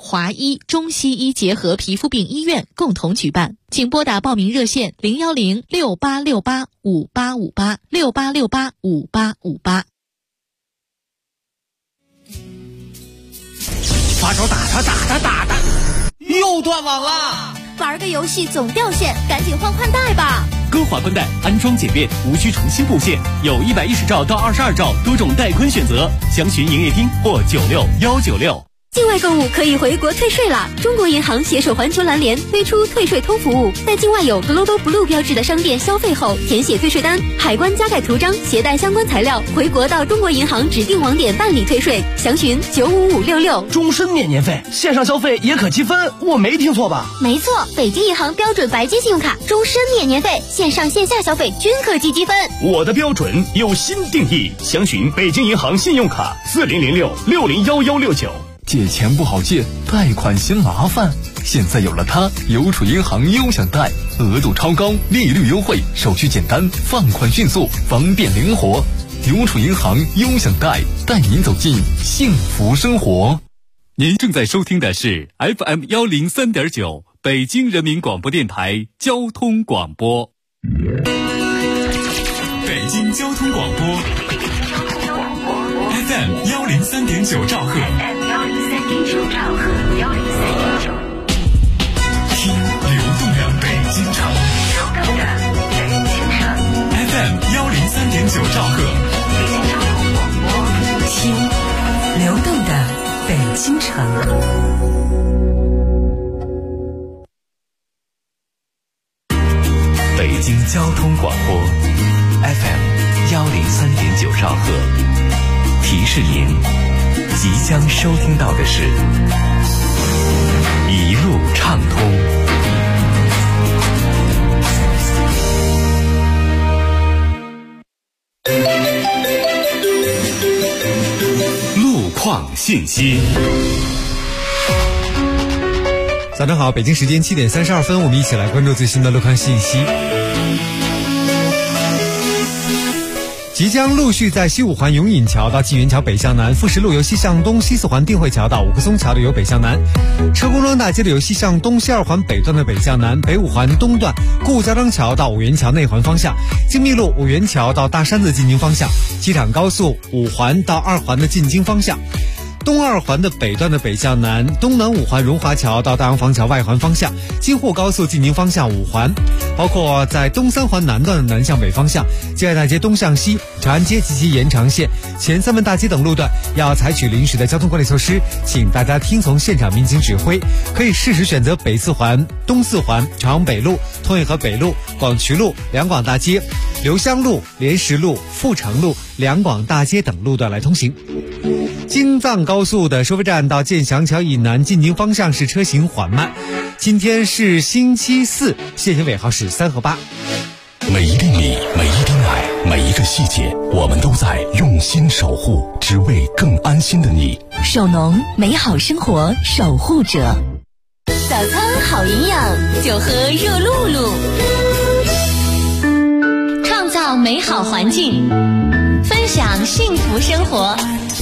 华医中西医结合皮肤病医院共同举办，请拨打报名热线01068685858，68685858。 发烧打他，又断网了！ 玩个游戏总掉线，赶紧换宽带吧。 歌华宽带安装简便，无需重新布线，有110兆到22兆多种带宽选择，详询营业厅或96196。 境外购物可以回国退税了。中国银行携手环球蓝联推出退税通服务，在境外有 Global Blue 标志的商店消费后，填写退税单，海关加盖图章，携带相关材料，回国到中国银行指定网点办理退税，详询95566。 终身免年费，线上消费也可积分，我没听错吧？ 没错，北京银行标准白金信用卡，终身免年费，线上线下消费均可积积分。 我的标准有新定义，详询北京银行信用卡4006601169。 借钱不好借，贷款嫌麻烦，现在有了它，邮储银行优享贷，额度超高，利率优惠，手续简单，放款迅速，方便灵活。邮储银行优享贷，带您走进幸福生活。 您正在收听的是 FM103.9 北京人民广播电台交通广播。 北京交通广播 FM103.9 兆赫。听流动的北京城。FM103.9 兆赫。 听流动的北京城。 北京交通广播 FM103.9 兆赫，提示您即将收听到的是一路畅通。路况信息。 早上好，北京时间7点32分，我们一起来关注最新的路况信息。即将陆续在西五环永隐桥到纪元桥北向南，富石路由西向东，西四环定慧桥到五棵松桥的由北向南，车公庄大街的由西向东，西二环北段的北向南，北五环东段顾家庄桥到五元桥内环方向，精密路五元桥到大山子进京方向，机场高速五环到二环的进京方向，东二环的北段的北向南，东南五环荣华桥到大洋坊桥外环方向，京沪高速进京方向五环，包括在东三环南段的南向北方向，吉海大街东向西，长安街及其延长线、前三门大街等路段要采取临时的交通管理措施，请大家听从现场民警指挥，可以适时选择北四环、东四环、朝阳北路、通惠河北路、广渠路、两广大街、刘湘路、莲石路、阜成路、两广大街等路段来通行。京藏高速的收费站到建祥桥以南进京方向是车行缓慢。今天是星期四，限行尾号是3和8。 每一厘米，每一滴奶，每一个细节，我们都在用心守护，只为更安心的你。 首农，美好生活守护者。 早餐好营养，就喝热露露。创造美好环境，分享幸福生活。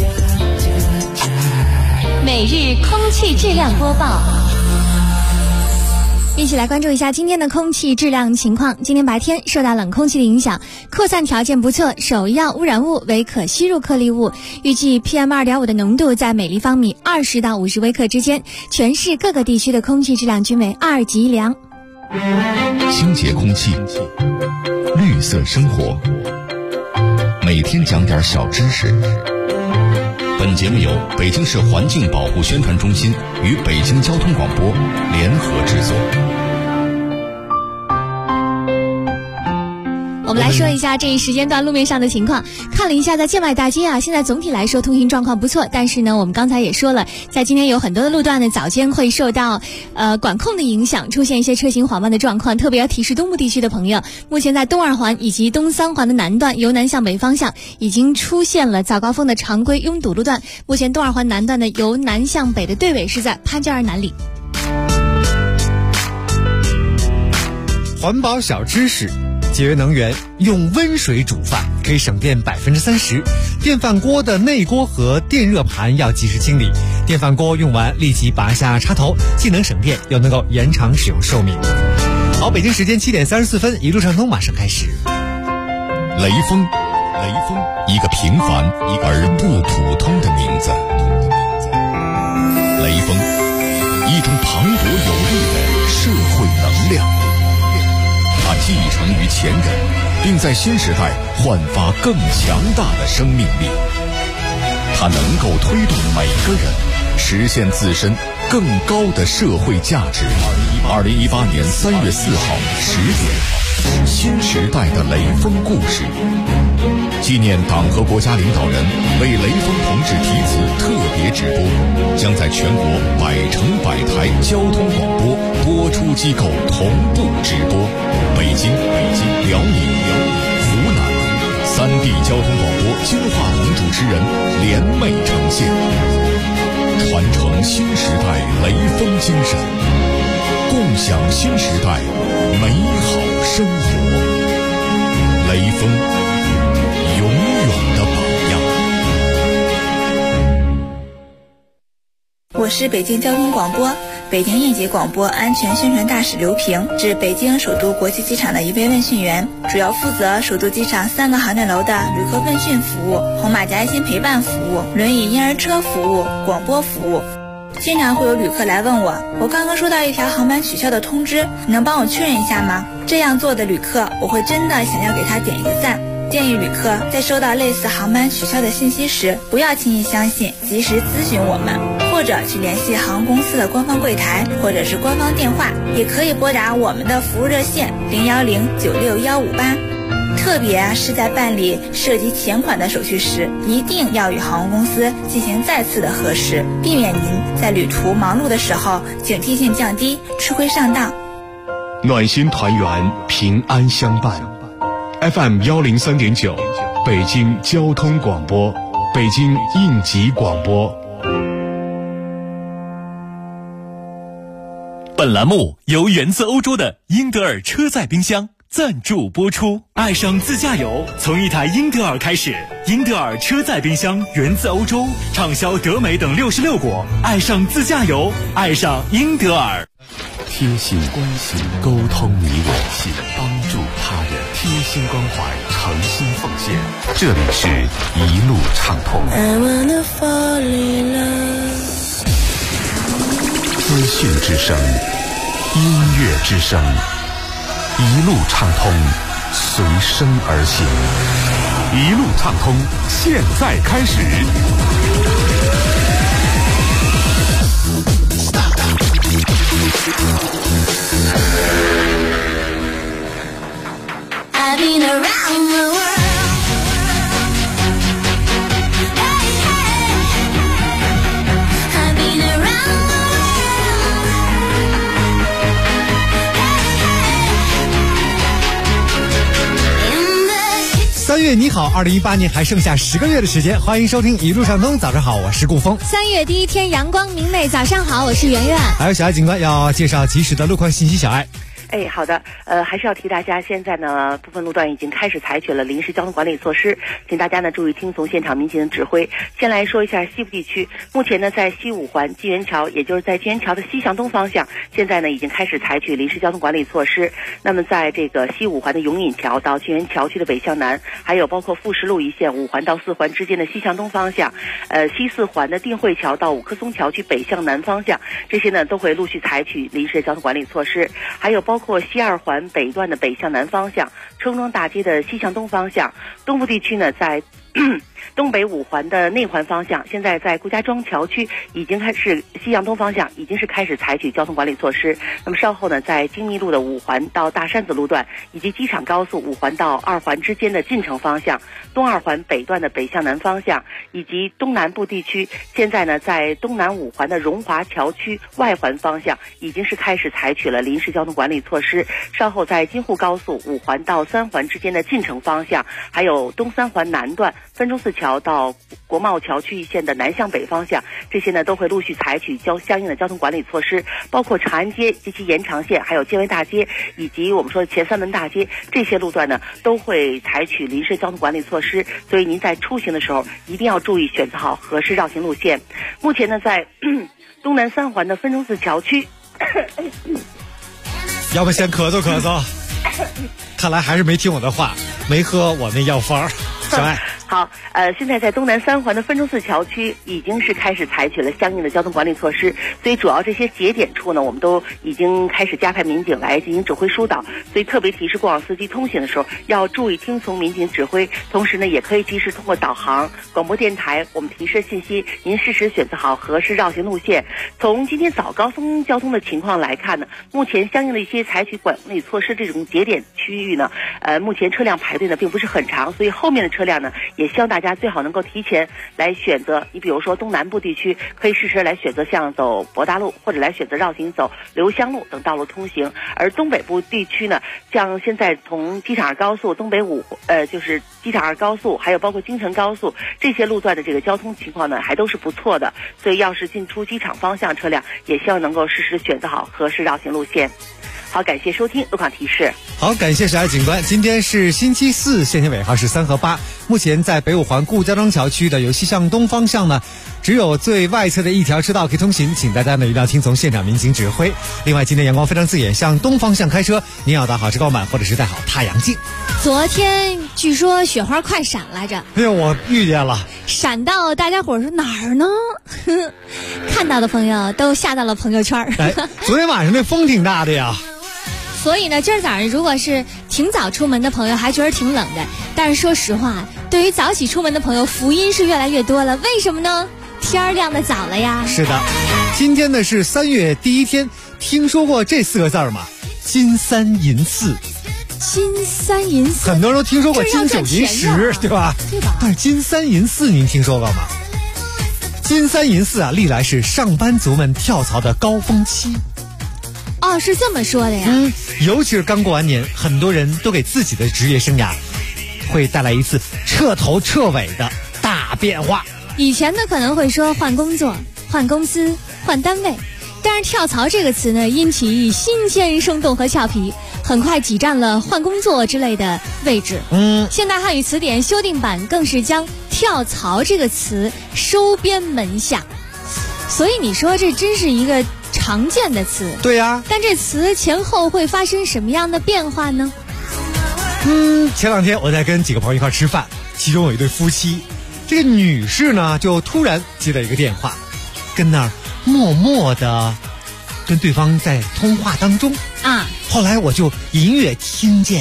每日空气质量播报。一起来关注一下今天的空气质量情况。今天白天受到冷空气的影响，扩散条件不错，首要污染物为可吸入颗粒物，预计 PM2.5 的浓度在每立方米20到50微克之间，全市各个地区的空气质量均为2级良。 清洁空气，绿色生活，每天讲点小知识。本节目由北京市环境保护宣传中心与北京交通广播联合制作。 我们来说一下这一时间段路面上的情况。看了一下在建外大街啊，现在总体来说通行状况不错，但是呢我们刚才也说了，在今天有很多的路段呢早间会受到管控的影响，出现一些车行缓慢的状况，特别要提示东部地区的朋友，目前在东二环以及东三环的南段由南向北方向已经出现了早高峰的常规拥堵路段，目前东二环南段呢由南向北的队尾是在潘家园南里。 环保小知识，节约能源，用温水煮饭可以省电30%。电饭锅的内锅和电热盘要及时清理， 电饭锅用完立即拔下插头，既能省电又能够延长使用寿命。好，北京时间7点34分，一路畅通马上开始。 雷锋，一个平凡而不普通的名字。雷锋，一种磅礴有力的社会能量。他继承于前人，并在新时代焕发更强大的生命力。他能够推动每个人实现自身更高的社会价值。2018年3月4号10点，新时代的雷锋故事，纪念党和国家领导人为雷锋同志题词特别直播，将在全国100城100台交通广播播出机构同步直播。北京、辽宁、湖南3地交通广播金话筒主持人联袂呈现，传承新时代雷锋精神，共享新时代美好生活。雷锋，永远的榜样。 我是北京交通广播北京应急广播安全宣传大使刘平，是北京首都国际机场的一位问讯员，主要负责首都机场3个航站楼的旅客问讯服务、红马甲爱心陪伴服务、轮椅婴儿车服务、广播服务。经常会有旅客来问我刚刚收到一条航班取消的通知，你能帮我确认一下吗？这样做的旅客，我会真的想要给他点一个赞。建议旅客在收到类似航班取消的信息时，不要轻易相信，及时咨询我们，或者去联系航空公司的官方柜台或者是官方电话，也可以拨打我们的服务热线010-96158。特别是在办理涉及钱款的手续时，一定要与航空公司进行再次的核实，避免您在旅途忙碌的时候警惕性降低，吃亏上当。 暖心团圆，平安相伴。FM 103.9，北京交通广播，北京应急广播。 本栏目由源自欧洲的英德尔车载冰箱赞助播出。爱上自驾游，从一台英德尔开始。英德尔车载冰箱源自欧洲，畅销德美等66国。爱上自驾游，爱上英德尔。 贴心关心，沟通你我心，帮助他人，贴心关怀，诚心奉献。这里是一路畅通。资讯之声，音乐之声，一路畅通，随声而行。一路畅通，现在开始。 I've been around the world. Hey, hey. I've been around the world. Hey, hey. 3月你好，2018年还剩下10个月的时间，欢迎收听一路畅通。早上好，我是顾峰。 3月第一天，阳光明媚。早上好，我是圆圆。 还有小爱警官要介绍及时的路况信息，小爱。 好的，还是要提大家，现在呢，部分路段已经开始采取了临时交通管理措施，请大家呢注意听从现场民警的指挥。先来说一下西部地区，目前呢，在西五环纪元桥，也就是在纪元桥的西向东方向，现在呢已经开始采取临时交通管理措施。那么在这个西五环的永隐桥到纪元桥区的北向南，还有包括富石路一线5环到4环之间的西向东方向，西4环的定慧桥到五棵松桥区北向南方向，这些呢都会陆续采取临时交通管理措施。还有包括西2环北段的北向南方向，春庄大街的西向东方向，东部地区呢在东北5环的内环方向，现在在顾家庄桥区已经开始西向东方向已经是开始采取交通管理措施。那么稍后呢，在京密路的5环到大山子路段，以及机场高速5环到2环之间的进城方向，东2环北段的北向南方向，以及东南部地区，现在呢在东南5环的荣华桥区外环方向已经是开始采取了临时交通管理措施。稍后在京沪高速5环到3环之间的进城方向，还有东3环南段分钟寺桥到国贸桥区域线的南向北方向，这些呢都会陆续采取相应的交通管理措施，包括长安街及其延长线，还有建威大街以及我们说的前三门大街这些路段呢，都会采取临时交通管理措施。所以您在出行的时候一定要注意选择好合适绕行路线。目前呢，在东南三环的分钟寺桥区， 要不先咳嗽，看来还是没听我的话，没喝我那药方。小爱。 好，现在在东南三环的分钟寺桥区已经是开始采取了相应的交通管理措施，所以主要这些节点处呢，我们都已经开始加派民警来进行指挥疏导，所以特别提示过往司机通行的时候要注意听从民警指挥，同时呢，也可以及时通过导航、广播电台我们提示信息，您适时选择好合适绕行路线。从今天早高峰交通的情况来看呢，目前相应的一些采取管理措施这种节点区域呢，目前车辆排队呢并不是很长，所以后面的车辆呢也希望大家最好能够提前来选择，你比如说东南部地区可以适时来选择像走博大路，或者来选择绕行走留香路等道路通行。而东北部地区呢，像现在从机场二高速东北就是机场二高速，还有包括京承高速这些路段的这个交通情况呢还都是不错的，所以要是进出机场方向车辆也希望能够适时选择好合适绕行路线。好，感谢收听路况提示。 好，感谢小爱警官。今天是星期四，限行尾号是3和8。目前在北五环顾家庄桥区的由西向东方向呢，只有最外侧的一条车道可以通行，请大家呢一定要听从现场民警指挥。另外，今天阳光非常刺眼，向东方向开车，您要打好车高板或者是戴好太阳镜。 昨天据说雪花快闪来着， 哎呦，我遇见了， 闪到大家伙说哪儿呢？看到的朋友都下到了朋友圈。 哎，昨天晚上那风挺大的呀。 所以呢，今儿早上如果是挺早出门的朋友还觉得挺冷的，但是说实话，对于早起出门的朋友福音是越来越多了。为什么呢？天儿亮得早了呀。 是的，今天呢是3月第一天，听说过这4个字吗？金三银四。 金三银四， 很多人都听说过金九银十，对吧？ 对吧？ 但是金三银四您听说过吗？金三银四啊，历来是上班族们跳槽的高峰期。 哦，是这么说的呀。 尤其是刚过完年，很多人都给自己的职业生涯会带来一次彻头彻尾的大变化。 以前呢可能会说换工作、换公司、换单位，但是跳槽这个词呢，因其新鲜、生动和俏皮，很快挤占了换工作之类的位置。现代汉语词典修订版更是将跳槽这个词收编门下。所以你说这真是一个常见的词。 对呀。 但这词前后会发生什么样的变化呢？ 前2天我在跟几个朋友一块吃饭，其中有一对夫妻，这个女士呢就突然接到一个电话，跟那儿默默的跟对方在通话当中啊。 后来我就隐约听见，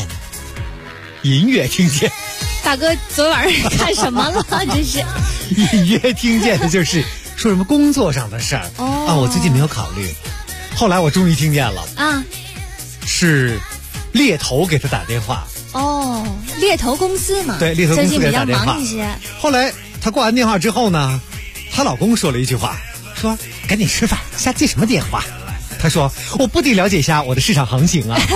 大哥昨晚上干什么了？真是隐约听见的就是说什么工作上的事儿。我最近没有考虑。后来我终于听见了啊，是猎头给他打电话。 猎头公司嘛。 对，猎头公司给他打电话。 最近比较忙一些。 后来他挂完电话之后呢，她老公说了一句话，说赶紧吃饭，瞎接什么电话？他说我不得了解一下我的市场行情啊。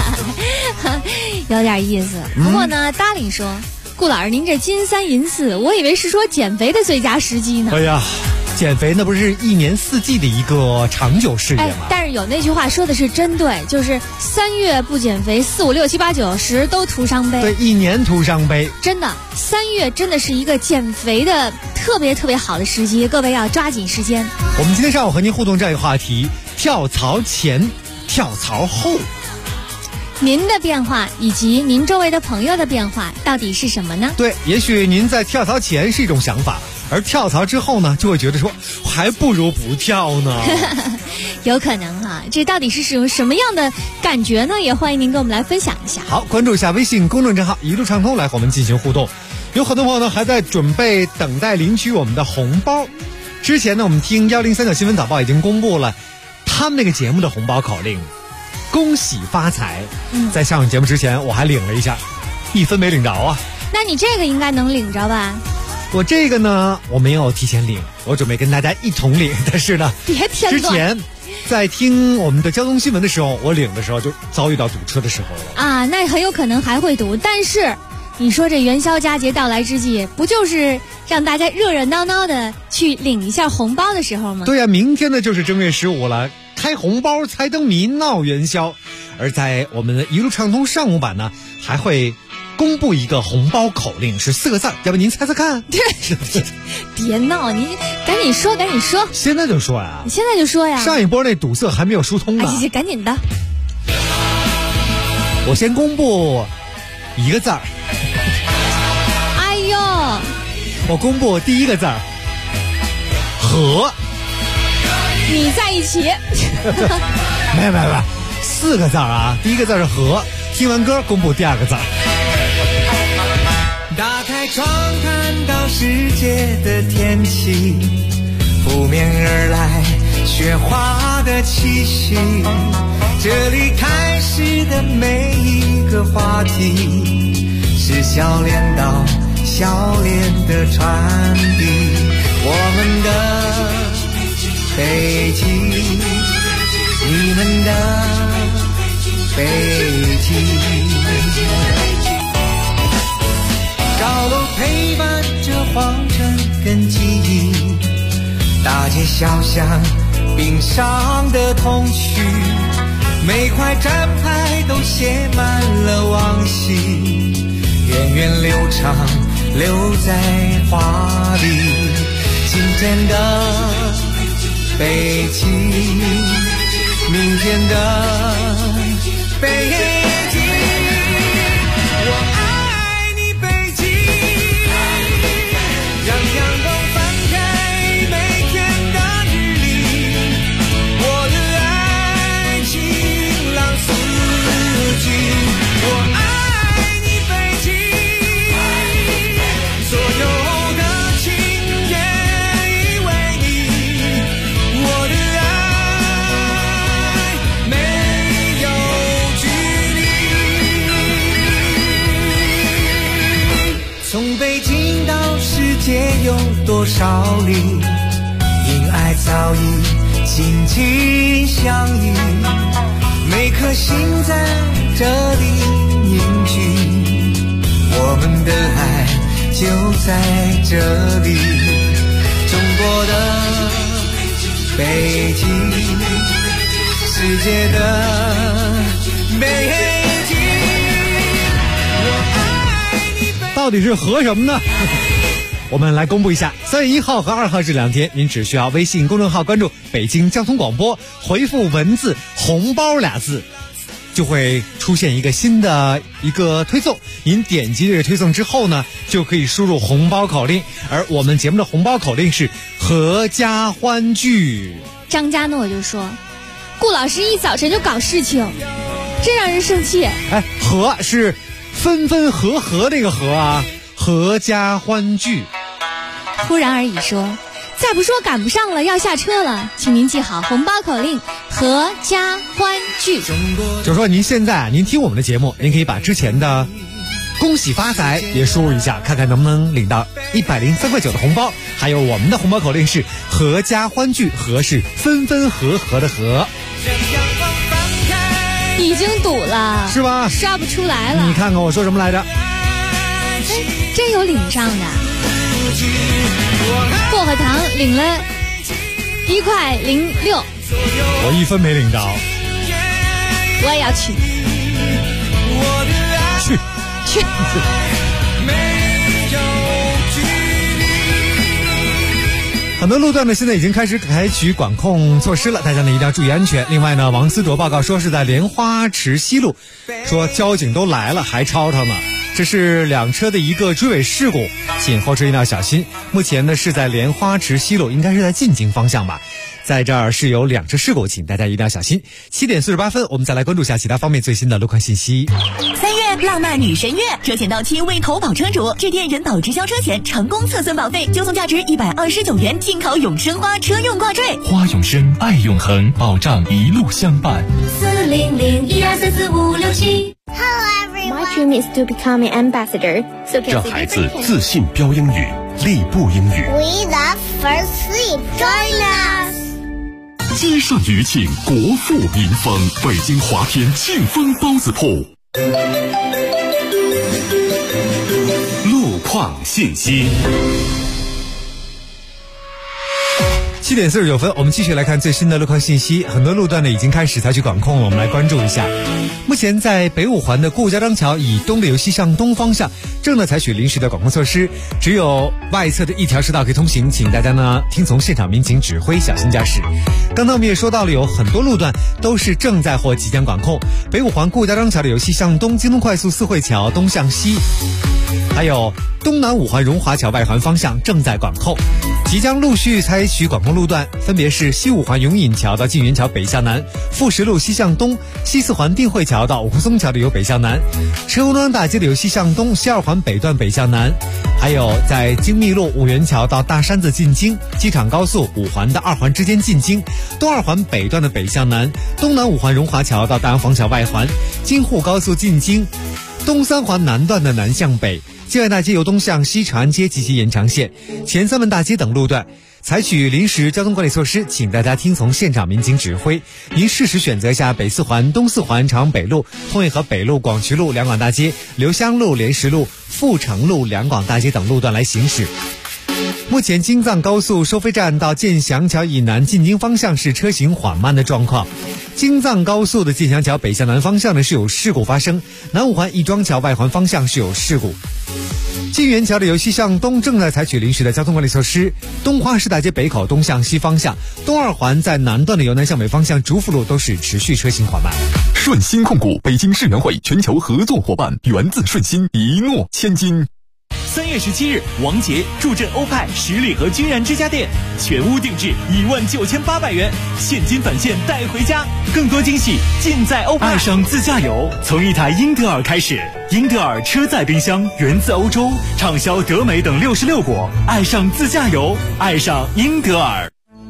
有点意思。不过呢，达令说，顾老师您这金三银四，我以为是说减肥的最佳时机呢。 哎呀，减肥那不是1年4季的一个长久事业吗？ 但是有那句话说的是真对，就是3月不减肥，4、5、6、7、8、9、10都徒伤悲。 对，1年徒伤悲。 真的，3月真的是一个减肥的特别特别好的时机，各位要抓紧时间。 我们今天上午和您互动这样一个话题：跳槽前、跳槽后， 您的变化以及您周围的朋友的变化到底是什么呢？ 对，也许您在跳槽前是一种想法，而跳槽之后呢，就会觉得说还不如不跳呢。 有可能哈，这到底是什么样的感觉呢？也欢迎您跟我们来分享一下。 好，关注一下微信公众账号一路畅通，来和我们进行互动。有很多朋友呢还在准备等待领取我们的红包。之前呢，我们听1039新闻早报已经公布了他们那个节目的红包口令，恭喜发财。在上节目之前我还领了一下，1分没领着啊。 那你这个应该能领着吧？ 我这个呢，我没有提前领，我准备跟大家一同领。但是呢， 别添乱。 之前在听我们的交通新闻的时候，我领的时候就遭遇到堵车的时候了啊，那很有可能还会堵。但是你说这元宵佳节到来之际，不就是让大家热热闹闹的去领一下红包的时候吗？ 对呀，明天呢就是正月15了，开红包、猜灯谜、闹元宵。而在我们的一路畅通上午版呢，还会公布一个红包口令，是4个字，要不您猜猜看？ 别闹，你赶紧说，赶紧说。 现在就说呀！ 你现在就说呀！ 上一波那堵塞还没有疏通呢。 哎，赶紧的。 我先公布1个字儿。 哎呦！ 我公布第1个字儿，和。 你在一起。 没4个字啊！第1个字是和。听完歌公布第2个字。 打开窗看到世界的天气，扑面而来雪花的气息，这里开始的每一个话题，是笑脸到笑脸的传递。我们的北京，你们的北京，高楼陪伴着皇城跟记忆，大街小巷冰上的童趣，每块站牌都写满了往昔，源远流长留在画里。今天的北京，明天的北京，我爱你北京，让阳光翻开每天的日历，我的爱晴朗四季。我爱你北京，所有的情也已为你，我的爱没有距离。从北京到世界有多少里，因爱早已紧紧相依，每颗心在这里凝聚，我们的爱就在这里。中国的北京，世界的北京，我爱你北京。 到底是和什么呢？我们来公布一下，3月1号和2号这2天，您只需要微信公众号关注北京交通广播，回复文字红包2字，就会出现一个新的一个推送。您点击这个推送之后呢，就可以输入红包口令，而我们节目的红包口令是阖家欢聚。 张家诺就说，顾老师一早晨就搞事情，真让人生气。 哎，和是分分合合那个和啊，阖家欢聚。 突然而已说，再不说赶不上了，要下车了，请您记好红包口令，阖家欢聚。 就说您现在您听我们的节目，您可以把之前的恭喜发财也输入一下，看看能不能领到103.9块的红包。还有我们的红包口令是阖家欢聚，和是分分合合的和。 已经堵了是吧？ 刷不出来了。 你看看我说什么来着？ 真有领上的。薄荷糖领了1.06块， 我1分没领到。 我也要去。去。 很多路段呢，现在已经开始采取管控措施了，大家呢一定要注意安全。另外呢，王思卓报告说是在莲花池西路，说交警都来了还吵吵呢。这是2车的一个追尾事故，请后车一定要小心。目前呢是在莲花池西路，应该是在进京方向吧。在这儿是有2车事故，请大家一定要小心。7点48分，我们再来关注一下其他方面最新的路况信息。 3月浪漫女神月，车险到期未投保车主，致电人保直销车险，成功测算保费，就送价值129元进口永生花车用挂坠。 花永生，爱永恒，保障一路相伴。 40012344567。 My dream is to become an ambassador. 让孩子自信标英语，立步英语。 We love first sleep. Join us. 积善余庆，国富民丰。北京华天庆丰包子铺。 况信息。 7点49分，我们继续来看最新的路况信息。很多路段呢已经开始采取管控了，我们来关注一下。目前在北五环的顾家庄桥以东的由西向东方向正在采取临时的管控措施，只有外侧的一条车道可以通行，请大家呢听从现场民警指挥，小心驾驶。刚才我们也说到了，有很多路段都是正在或即将管控。北五环顾家庄桥的由西向东，京东快速四惠桥东向西，还有东南五环荣华桥外环方向正在管控。即将陆续采取管控路段分别是西五环永隐桥到晋元桥北向南，富石路西向东，西四环定慧桥到五棵松桥的由北向南，车公庄大街的由西向东，西二环北段北向南，还有在京密路五元桥到大山子进京，机场高速五环的二环之间进京，东二环北段的北向南，东南五环荣华桥到大洋坊桥外环，京沪高速进京，东三环南段的南向北，建外大街由东向西，长安街及其延长线，前三门大街等路段采取临时交通管理措施，请大家听从现场民警指挥。您适时选择下北四环、东四环、朝阳北路、通惠河北路、广渠路、两广大街、刘香路、莲石路、阜成路、两广大街等路段来行驶。目前京藏高速收费站到建祥桥以南进京方向是车行缓慢的状况。京藏高速的建祥桥北向南方向呢是有事故发生，南五环亦庄桥外环方向是有事故。晋元桥的由西向东正在采取临时的交通管理措施，东花市大街北口东向西方向，东二环在南段的由南向北方向竹福路都是持续车行缓慢。 顺鑫控股北京世园会全球合作伙伴，源自顺鑫，一诺千金。 3月17日，王杰助阵欧派十里河君然之家店，全屋定制19800元，现金返现带回家，更多惊喜尽在欧派。爱上自驾游，从一台英德尔开始。英德尔车载冰箱源自欧洲，畅销德美等66国。爱上自驾游，爱上英德尔。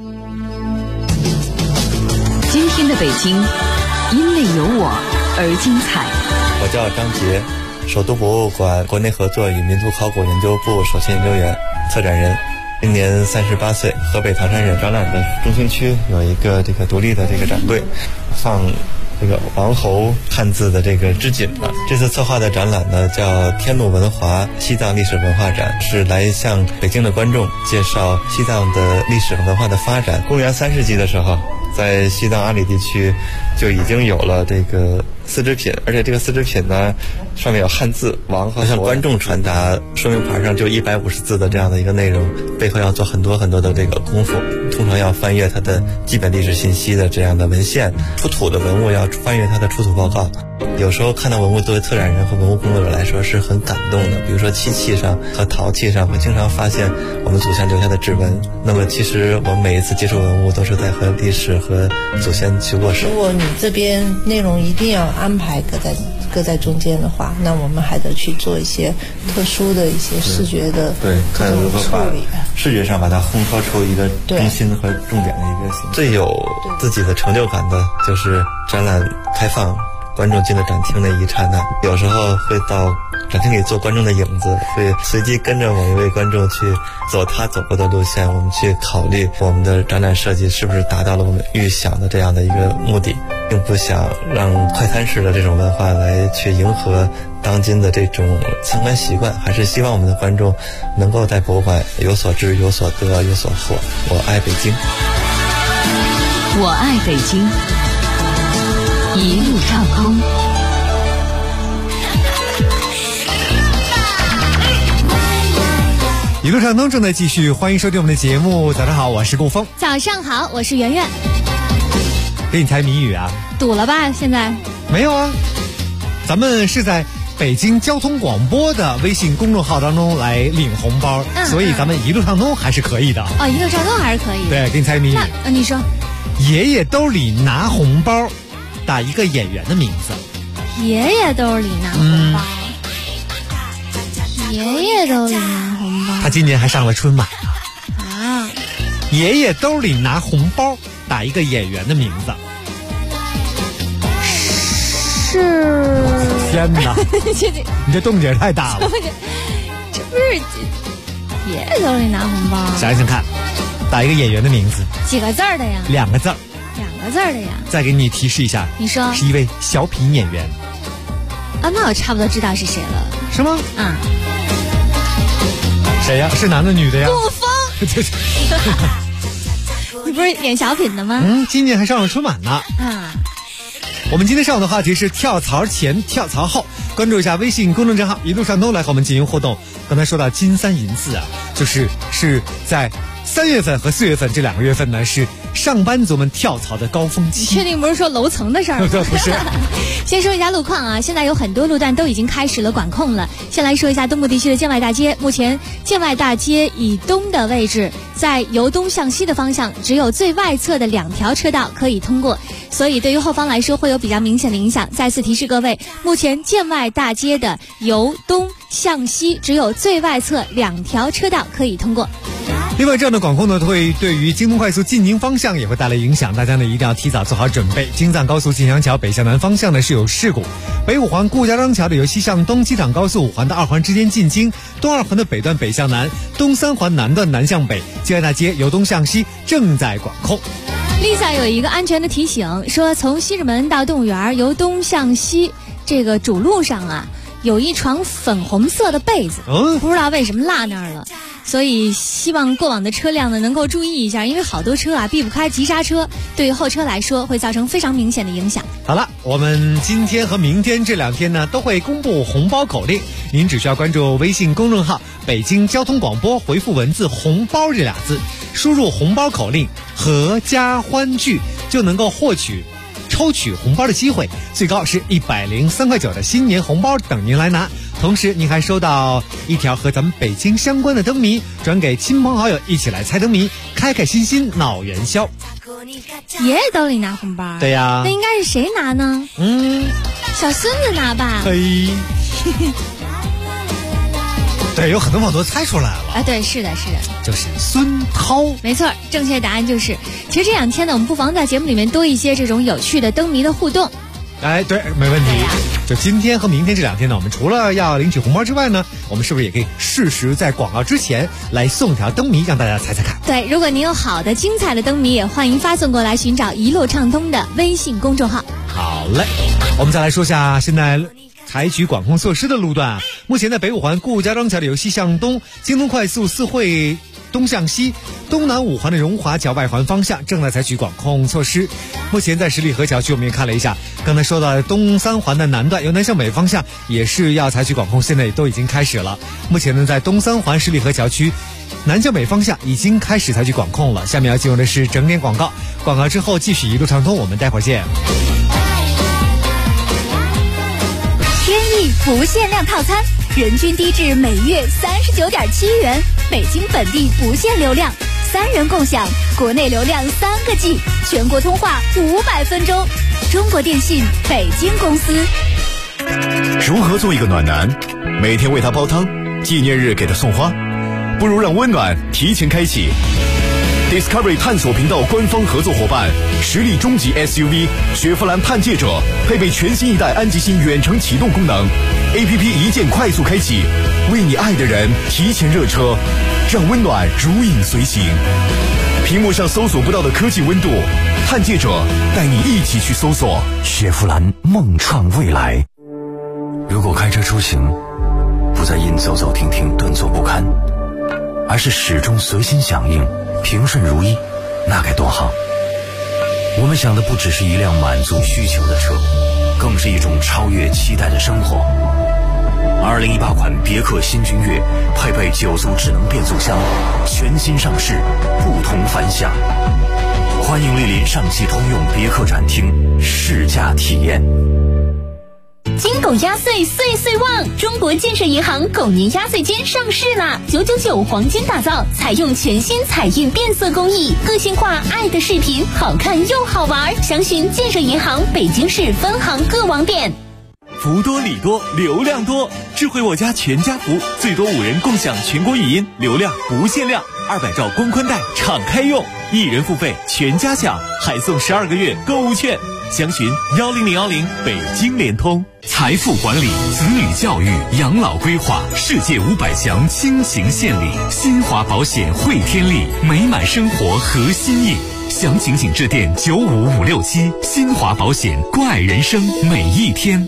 今天的北京，因为有我而精彩。 我叫张杰，首都博物馆国内合作与民族考古研究部首席研究员、策展人，今年38岁，河北唐山人。展览的中心区有一个独立的展柜，放王侯汉字的织锦的。这次策划的展览呢叫天路文华西藏历史文化展，是来向北京的观众介绍西藏的历史和文化的发展。公元3世纪的时候，在西藏阿里地区就已经有了丝织品，而且这个丝织品呢上面有汉字王和向观众传达说明牌上就150字的这样的一个内容，背后要做很多很多的功夫，通常要翻阅它的基本历史信息的这样的文献，出土的文物要翻阅它的出土报告。有时候看到文物，作为策展人和文物工作者来说是很感动的，比如说漆器上和陶器上会经常发现我们祖先留下的指纹。那么其实我们每一次接触文物都是在和历史和祖先去握手。 如果你这边内容一定要安排搁在中间的话，那我们还得去做一些特殊的一些视觉的看如何把视觉上把它烘托出一个中心和重点的一个形象。最有自己的成就感的就是展览开放，观众进了展厅的一刹那，有时候会到展厅里做观众的影子，会随机跟着某一位观众去走他走过的路线，我们去考虑我们的展览设计是不是达到了我们预想的这样的一个目的，并不想让快餐式的这种文化来去迎合当今的这种参观习惯，还是希望我们的观众能够在博物馆有所知、有所得、有所获。我爱北京， 我爱北京，一路畅通。 一路畅通正在继续，欢迎收听我们的节目。早上好，我是顾峰。 早上好，我是圆圆。 给你猜谜语啊？ 堵了吧？现在没有啊，咱们是在北京交通广播的微信公众号当中来领红包，所以咱们一路畅通还是可以的。 哦，一路畅通还是可以的。 对，给你猜谜语。 那你说， 爷爷兜里拿红包，打一个演员的名字。 爷爷兜里拿红包。爷爷兜里拿红包。 他今年还上了春晚啊！ 爷爷兜里拿红包，打一个演员的名字。 是。 天哪！你这动静太大了。 这不是爷爷兜里拿红包？ 想想看，打一个演员的名字。 几个字的呀 ？2个字。 2个字的呀？ 再给你提示一下。 你说。 是一位小品演员。 啊，那我差不多知道是谁了。 是吗？ 啊。 谁呀？是男的女的呀？ 顾风。你不是演小品的吗？ 今年还上了春晚呢。我们今天上午的话题是跳槽前跳槽后，关注一下微信公众账号一路上通来和我们进行互动。刚才说到金3银4啊，是在3月份和4月份这2个月份呢，是上班族们跳槽的高峰期。 你确定不是说楼层的事儿吗？ 不是。 先说一下路况啊，现在有很多路段都已经开始了管控了。先来说一下东部地区的建外大街，目前建外大街以东的位置，在由东向西的方向，只有最外侧的2条车道可以通过，所以对于后方来说会有比较明显的影响。再次提示各位，目前建外大街的由东向西只有最外侧2条车道可以通过。 另外，这样的管控呢，会对于京东快速进京方向也会带来影响，大家呢一定要提早做好准备。京藏高速锦江桥北向南方向呢是有事故，北5环顾家庄桥的由西向东，机场高速5环的2环之间进京，东2环的北段北向南，东3环南段南向北，建外大街由东向西正在管控。 Lisa 有一个安全的提醒，说从西直门到动物园由东向西这个主路上啊，有一床粉红色的被子，不知道为什么落那儿了。所以希望过往的车辆呢能够注意一下，因为好多车啊避不开急刹车，对于后车来说会造成非常明显的影响。 好了，我们今天和明天这2天呢都会公布红包口令，您只需要关注微信公众号北京交通广播，回复文字红包这2字，输入红包口令阖家欢聚，就能够抽取红包的机会，最高是103.9块的新年红包等您来拿。同时您还收到一条和咱们北京相关的灯谜，转给亲朋好友一起来猜灯谜，开开心心闹元宵。 爷爷兜里拿红包？ 对呀。 那应该是谁拿呢？小孙子拿吧。 嘿。对，有很多朋友都猜出来了啊！对，是的， 就是孙涛。 没错，正确答案就是。其实这2天呢，我们不妨在节目里面多一些这种有趣的灯谜的互动。 哎，对，没问题。就今天和明天这2天呢，我们除了要领取红包之外呢，我们是不是也可以适时在广告之前来送条灯谜，让大家猜猜看？ 对，如果您有好的精彩的灯谜，也欢迎发送过来，寻找一路畅通的微信公众号。 好嘞，我们再来说下现在采取管控措施的路段啊，目前在北5环顾家庄桥的由西向东，京东快速四惠东向西，东南5环的荣华桥外环方向正在采取管控措施。目前在十里河桥区我们也看了一下，刚才说到的东3环的南段由南向北方向也是要采取管控，现在也都已经开始了。目前呢，在东3环十里河桥区南向北方向已经开始采取管控了。下面要进入的是整点广告，广告之后继续一路畅通，我们待会儿见。 天翼不限量套餐，人均低至每月39.7元，北京本地不限流量，3人共享，国内流量3个 G， 全国通话500分钟。中国电信北京公司。 如何做一个暖男？每天为他煲汤，纪念日给他送花，不如让温暖提前开启。Discovery 探索频道官方合作伙伴，实力中级 SUV 雪佛兰探界者，配备全新一代安吉星远程启动功能 ，APP 一键快速开启，为你爱的人提前热车，让温暖如影随形。屏幕上搜索不到的科技温度，探界者带你一起去搜索。雪佛兰梦创未来。 如果开车出行，不再因走走停停顿挫不堪，而是始终随心响应，平顺如意，那该多好。我们想的不只是一辆满足需求的车，更是一种超越期待的生活。2018款别克新君越配备9速智能变速箱，全新上市，不同凡响。欢迎莅临上汽通用别克展厅试驾体验。 金狗压岁岁岁旺！中国建设银行狗年压岁金上市啦！999黄金打造，采用全新彩印变色工艺，个性化爱的视频，好看又好玩。详询建设银行北京市分行各网点。 福多礼多，流量多，智慧我家全家福，最多5人共享全国语音，流量不限量，200兆光宽带敞开用，1人付费全家享，还送12个月购物券。详询10010北京联通。 财富管理、子女教育、养老规划，世界500强倾情献礼，新华保险汇天利，美满生活核心意。详情请致电95567，新华保险，关爱人生每一天。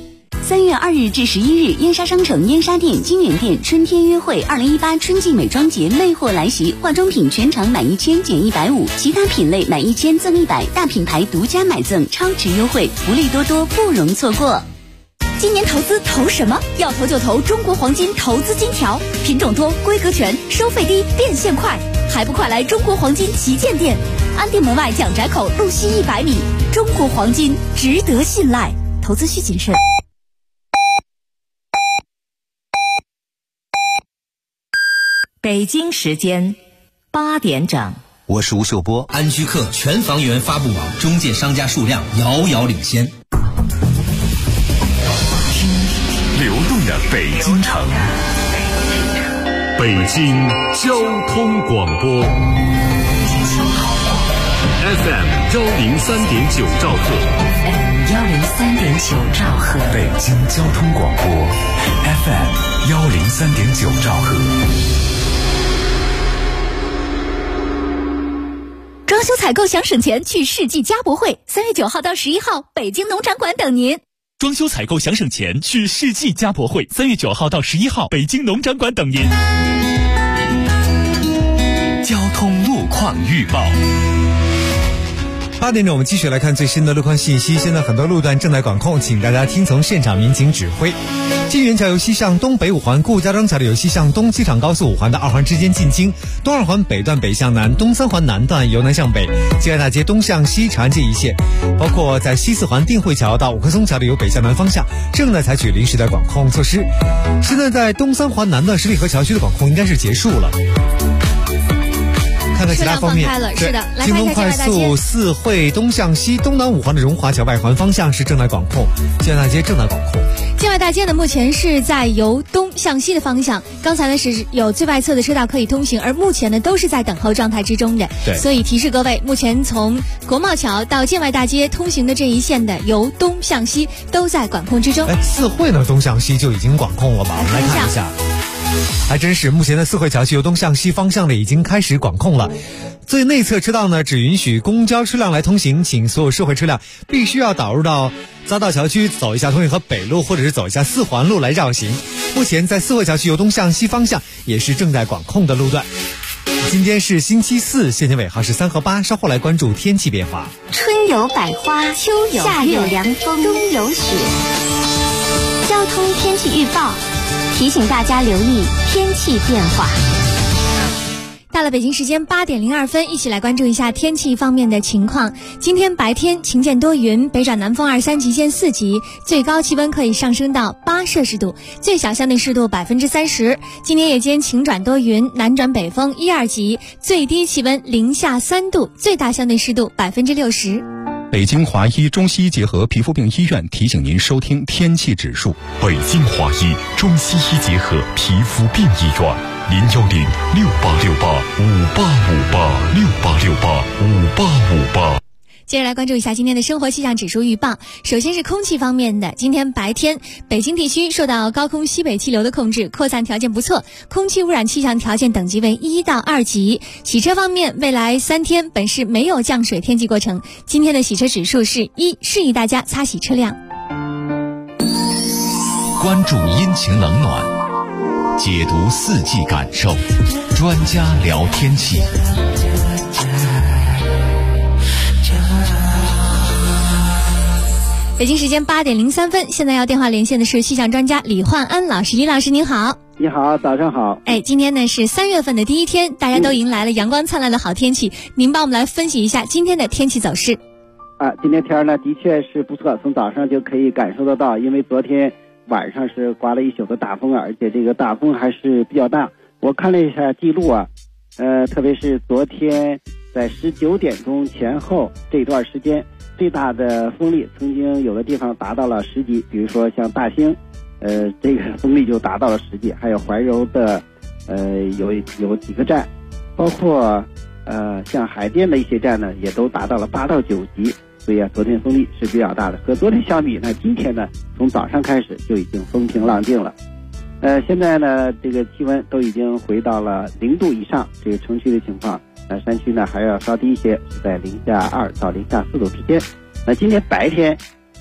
3月2日至11日，燕莎商城、燕莎店、金源店春天约会2018春季美妆节魅惑来袭，化妆品全场满1000减150，其他品类满1000赠100，大品牌独家买赠，超值优惠，福利多多，不容错过。今年投资投什么？要投就投中国黄金投资金条，品种多，规格全，收费低，变现快，还不快来中国黄金旗舰店，安定门外蒋宅口路西100米。中国黄金值得信赖，投资需谨慎。 北京时间8点整。 我是吴秀波。 安居客全房源发布网中介商家数量遥遥领先。 流动的北京城，北京交通广播 FM 103.9兆赫 103.9兆赫， 北京交通广播 FM 103.9兆赫。 装修采购想省钱，去世纪家博会，3月9号到11号，北京农展馆等您。 装修采购想省钱，去世纪家博会，3月9号到11号，北京农展馆等您。 交通路况预报。 8点整，我们继续来看最新的路况信息。现在很多路段正在管控，请大家听从现场民警指挥。金源桥由西向东北5环，顾家庄桥由西向东机场高速5环的2环之间进京，东2环北段北向南，东3环南段由南向北，建安大街东向西长安街一线，包括在西4环定慧桥到五棵松桥的由北向南方向，正在采取临时的管控措施。现在在东3环南段十里河桥区的管控应该是结束了。看看其他方面， 是的， 京东快速四惠东向西东南5环的荣华桥外环方向是正在管控，建安大街正在管控。 建外大街呢，目前是在由东向西的方向，刚才呢是有最外侧的车道可以通行，而目前呢都是在等候状态之中的。 对， 所以提示各位，目前从国贸桥到建外大街通行的这一线的由东向西都在管控之中。 四惠呢东向西就已经管控了吧？我们来看一下。还真是，目前的四惠桥区由东向西方向的已经开始管控了。最内侧车道呢，只允许公交车辆来通行，请所有社会车辆必须要导入到匝道桥区，走一下通运河北路，或者是走一下4环路来绕行。目前在四惠桥区由东向西方向也是正在管控的路段。今天是星期四，现在尾号是3和8，稍后来关注天气变化。 春有百花，秋有夏有凉风，冬有雪。交通天气预报提醒大家留意天气变化。 到了北京时间8点02分，一起来关注一下天气方面的情况。今天白天晴见多云，北转南风2、3级见4级，最高气温可以上升到8摄氏度，最小相对湿度30%。今天夜间晴转多云，南转北风1、2级，最低气温零下3度，最大相对湿度60%。 北京华医中西医结合皮肤病医院提醒您收听天气指数。 北京华医中西医结合皮肤病医院，010-6868-5858，6868-5858。 接着来关注一下今天的生活气象指数预报。首先是空气方面的，今天白天北京地区受到高空西北气流的控制，扩散条件不错，空气污染气象条件等级为1到2级。洗车方面，未来3天本市没有降水天气过程，今天的洗车指数是1，适宜大家擦洗车辆。 关注阴晴冷暖，解读四季感受，专家聊天气。 北京时间8点03分，现在要电话连线的是气象专家李焕安老师。李老师您好。 你好，早上好。 今天呢是3月份的第一天，大家都迎来了阳光灿烂的好天气。您帮我们来分析一下今天的天气走势。 今天天呢的确是不错，从早上就可以感受得到，因为昨天晚上是刮了一宿的大风，而且这个大风还是比较大。我看了一下记录特别是昨天在19点钟前后这段时间，最大的风力曾经有的地方达到了10级，比如说像大兴，这个风力就达到了10级，还有怀柔的，有几个站，包括像海淀的一些站呢，也都达到了8到9级，所以昨天风力是比较大的。和昨天相比呢，今天呢从早上开始就已经风平浪静了。现在呢这个气温都已经回到了0度以上，这个城区的情况。山区呢还要稍低一些，是在零下2到零下4度之间。今天白天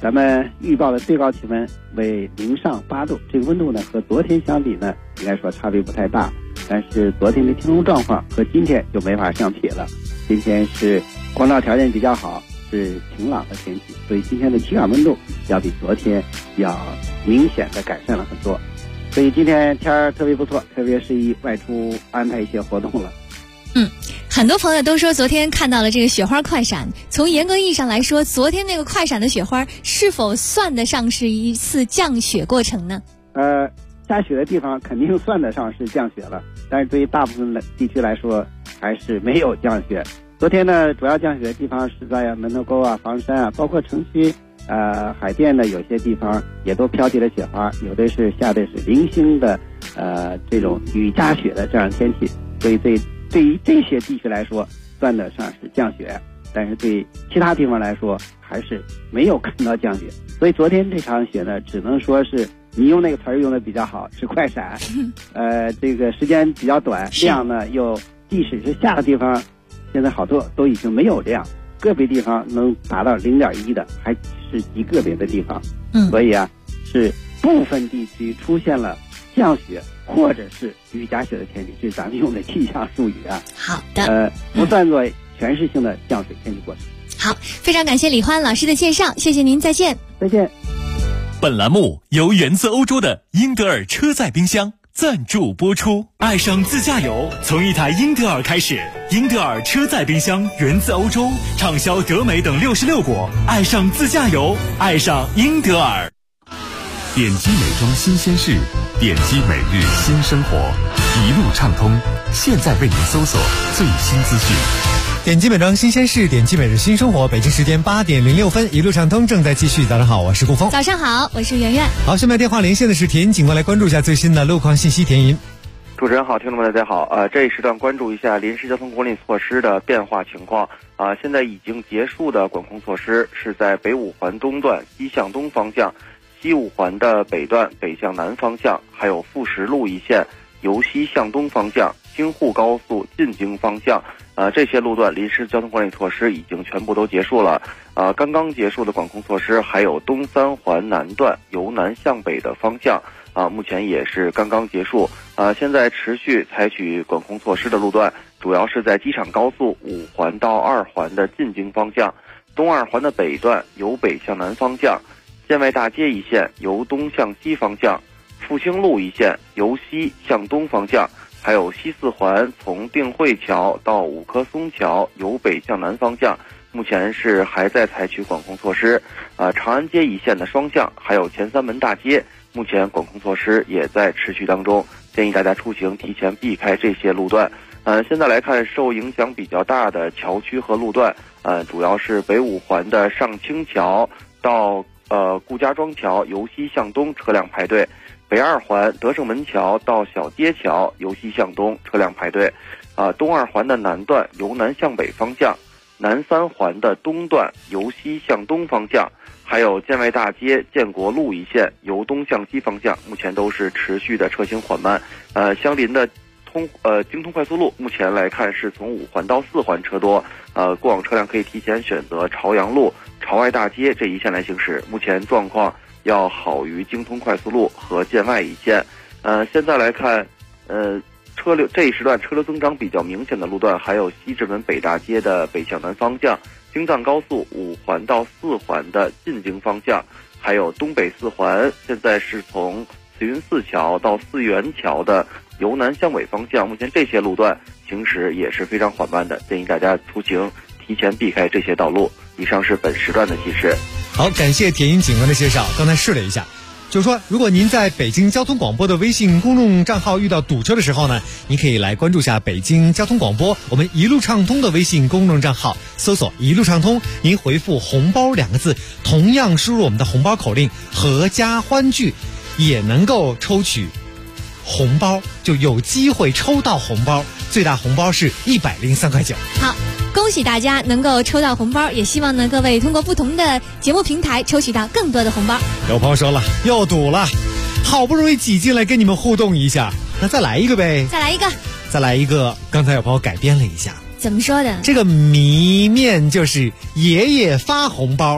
咱们预报的最高气温为零上8度，这个温度呢和昨天相比呢，应该说差别不太大。但是昨天的天空状况和今天就没法相比了。今天是光照条件比较好，是晴朗的天气，所以今天的体感温度要比昨天要明显的改善了很多。所以今天天儿特别不错，特别适宜外出安排一些活动了。 很多朋友都说昨天看到了这个雪花快闪，从严格意义上来说，昨天那个快闪的雪花是否算得上是一次降雪过程呢？ 下雪的地方肯定算得上是降雪了，但是对于大部分的地区来说还是没有降雪。昨天呢，主要降雪的地方是在门头沟啊、房山啊，包括城区海淀的有些地方也都飘起了雪花，有的是下的是零星的这种雨夹雪的这样天气，所以对于这些地区来说算得上是降雪，但是对其他地方来说还是没有看到降雪。所以昨天这场雪呢，只能说是你用那个词儿用的比较好，是快闪。这个时间比较短，量呢又即使是下的地方，现在好多都已经没有量，个别地方能达到0.1的，还是极个别的地方。所以啊，是部分地区出现了降雪或者是雨夹雪的天气，这是咱们用的气象术语啊。 好的， 不算作全市性的降水天气过程。 好，非常感谢李欢老师的介绍，谢谢您，再见。 再见。 本栏目由源自欧洲的英德尔车载冰箱赞助播出。爱上自驾游，从一台英德尔开始。英德尔车载冰箱源自欧洲，畅销德美等66国。爱上自驾游，爱上英德尔。 点击美妆新鲜事，点击每日新生活，一路畅通。现在为您搜索最新资讯。 点击美妆新鲜事，点击每日新生活。北京时间8点06分，一路畅通正在继续。早上好，我是顾峰。 早上好，我是圆圆。 好，下面电话连线的是田警官，来关注一下最新的路况信息。田银。 主持人好，听众们大家好。这一时段关注一下临时交通管理措施的变化情况。现在已经结束的管控措施是在北五环东段西向东方向，西五环的北段北向南方向，还有富实路一线由西向东方向，京沪高速进京方向。这些路段临时交通管理措施已经全部都结束了。刚刚结束的管控措施还有东三环南段由南向北的方向，目前也是刚刚结束。现在持续采取管控措施的路段，主要是在机场高速5环到2环的进京方向，东2环的北段由北向南方向，建外大街一线由东向西方向，复兴路一线由西向东方向，还有西4环从定慧桥到五棵松桥由北向南方向，目前是还在采取管控措施。长安街一线的双向，还有前三门大街，目前管控措施也在持续当中，建议大家出行提前避开这些路段。现在来看受影响比较大的桥区和路段，主要是北五环的上清桥到顾家庄桥由西向东车辆排队，北2环德胜门桥到小街桥由西向东车辆排队，东2环的南段由南向北方向，南3环的东段由西向东方向，还有建外大街建国路一线由东向西方向，目前都是持续的车行缓慢。相邻的京通快速路目前来看是从5环到4环车多，过往车辆可以提前选择朝阳路、朝外大街这一线来行驶，目前状况要好于京通快速路和建外一线。现在来看，车流这一时段车流增长比较明显的路段，还有西直门北大街的北向南方向，京藏高速5环到4环的进京方向，还有东北4环，现在是从慈云寺桥到四元桥的由南向北方向，目前这些路段行驶也是非常缓慢的，建议大家出行提前避开这些道路。以上是本时段的提示。 好，感谢田英警官的介绍。刚才试了一下，就是说如果您在北京交通广播的微信公众账号遇到堵车的时候呢，您可以来关注一下北京交通广播我们一路畅通的微信公众账号，搜索一路畅通，您回复红包2个字，同样输入我们的红包口令阖家欢聚，也能够抽取红包，就有机会抽到红包，最大红包是103.9块。 好，恭喜大家能够抽到红包，也希望呢各位通过不同的节目平台抽取到更多的红包。 有朋友说了，又堵了，好不容易挤进来跟你们互动一下，那再来一个呗。再来一个。刚才有朋友改编了一下， 怎么说的？ 这个谜面就是爷爷发红包，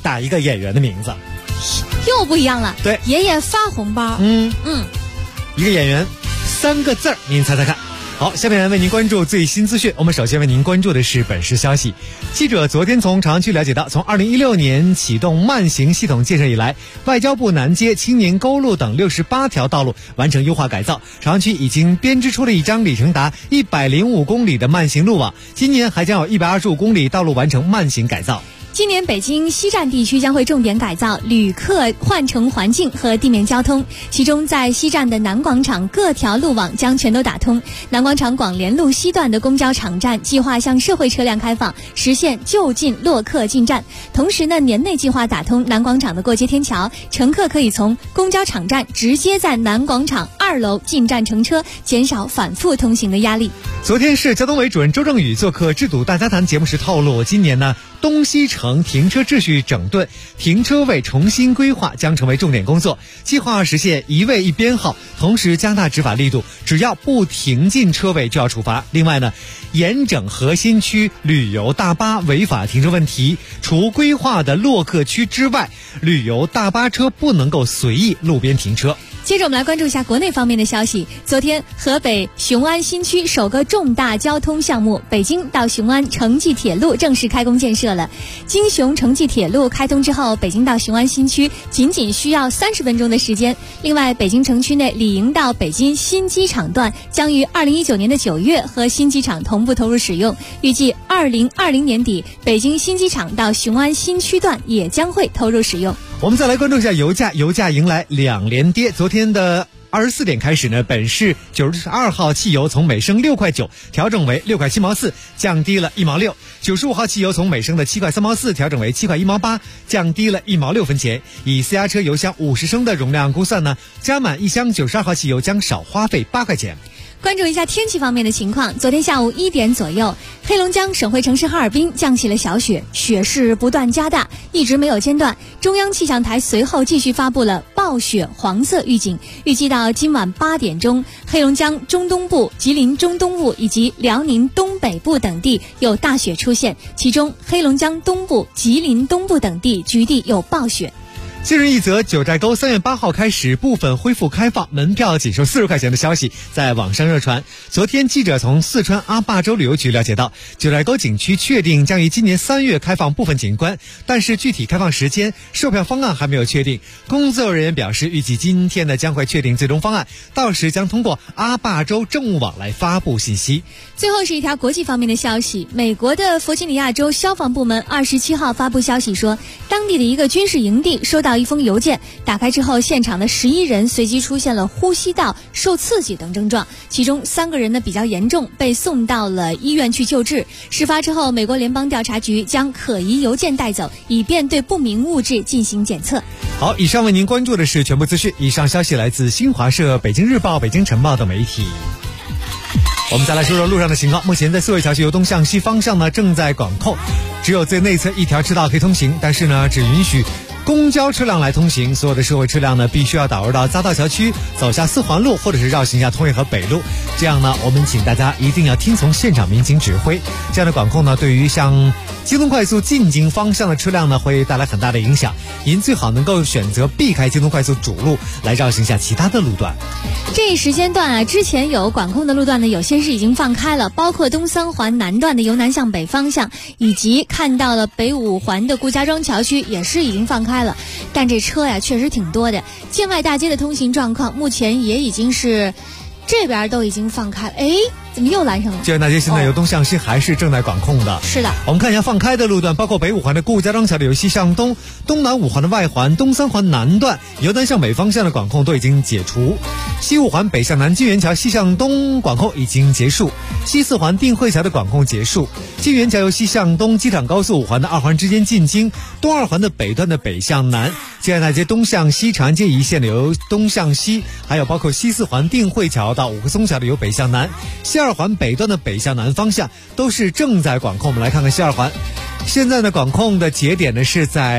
打一个演员的名字， 又不一样了。 对， 爷爷发红包。 一个演员，3个字儿，您猜猜看。好，下面为您关注最新资讯。我们首先为您关注的是本市消息。记者昨天从朝阳区了解到，从2016年启动慢行系统建设以来，外交部南街、青年沟路等68条道路完成优化改造，朝阳区已经编织出了一张里程达105公里的慢行路网，今年还将有125公里道路完成慢行改造。 今年北京西站地区将会重点改造旅客换乘环境和地面交通，其中在西站的南广场各条路网将全都打通。南广场广联路西段的公交场站计划向社会车辆开放，实现就近落客进站。同时呢，年内计划打通南广场的过街天桥，乘客可以从公交场站直接在南广场2楼进站乘车，减少反复通行的压力。 昨天市交通委主任周正宇做客制堵大家谈节目时透露，今年呢，东西城停车秩序整顿、停车位重新规划将成为重点工作，计划实现一位一编号，同时加大执法力度，只要不停进车位就要处罚。另外呢，严整核心区旅游大巴违法停车问题，除规划的落客区之外，旅游大巴车不能够随意路边停车。 接着我们来关注一下国内方面的消息。昨天，河北雄安新区首个重大交通项目北京到雄安城际铁路正式开工建设了。京雄城际铁路开通之后，北京到雄安新区仅需要30分钟的时间。另外，北京城区内李营到北京新机场段将于2019年的9月和新机场同步投入使用，预计2020年底，北京新机场到雄安新区段也将会投入使用。 我们再来关注一下油价，油价迎来2连跌。昨天的24点开始呢，本市92号汽油从每升6块9调整为6块7毛4，降低了1毛6。95号汽油从每升的7块3毛4调整为7块1毛8，降低了1毛6分钱。以私家车油箱50升的容量估算呢，加满一箱92号汽油将少花费8块钱。 关注一下天气方面的情况。昨天下午1点左右，黑龙江省会城市哈尔滨降起了小雪，雪势不断加大，一直没有间断。中央气象台随后继续发布了暴雪黄色预警，预计到今晚8点钟，黑龙江中东部、吉林中东部以及辽宁东北部等地有大雪出现，其中黑龙江东部、吉林东部等地局地有暴雪。 近日一则九寨沟3月8号开始部分恢复开放，门票仅收40块钱的消息在网上热传。昨天记者从四川阿坝州旅游局了解到，九寨沟景区确定将于今年3月开放部分景观，但是具体开放时间、售票方案还没有确定。工作人员表示，预计今天呢将会确定最终方案，到时将通过阿坝州政务网来发布信息。 最后是一条国际方面的消息，美国的弗吉尼亚州消防部门27号发布消息说，当地的一个军事营地收到一封邮件，打开之后，现场的11人随即出现了呼吸道受刺激等症状，其中3个人呢比较严重，被送到了医院去救治。事发之后，美国联邦调查局将可疑邮件带走，以便对不明物质进行检测。 好，以上为您关注的是全部资讯。以上消息来自新华社、北京日报、北京晨报等媒体。我们再来说说路上的情况。目前在四惠桥区由东向西方向呢正在管控，只有最内侧一条车道可以通行，但是呢只允许公交车辆来通行，所有的社会车辆呢必须要导入到匝道桥区，走下四环路或者是绕行下通惠河北路。这样呢，我们请大家一定要听从现场民警指挥。这样的管控呢，对于像京东快速进京方向的车辆呢，会带来很大的影响。您最好能够选择避开京东快速主路，来绕行下其他的路段。 这一时间段啊，之前有管控的路段呢，有些是已经放开了，包括东三环南段的由南向北方向，以及看到了北五环的顾家庄桥区也是已经放开了。但这车呀确实挺多的，建外大街的通行状况目前也已经是这边都已经放开了。怎么又拦上了？ 建外大街现在由东向西还是正在管控的。 是的， 我们看一下放开的路段，包括北五环的顾家庄桥的由西向东，东南五环的外环，东三环南段由南向北方向的管控都已经解除，西五环北向南金源桥西向东管控已经结束，西四环定慧桥的管控结束，金源桥由西向东，机场高速五环的2环之间进京，东二环的北段的北向南，建外大街东向西长安街一线的由东向西，还有包括西四环定慧桥到五棵松桥的由北向南，西二环北段的北向南方向都是正在管控。我们来看看西二环，现在呢管控的节点呢是在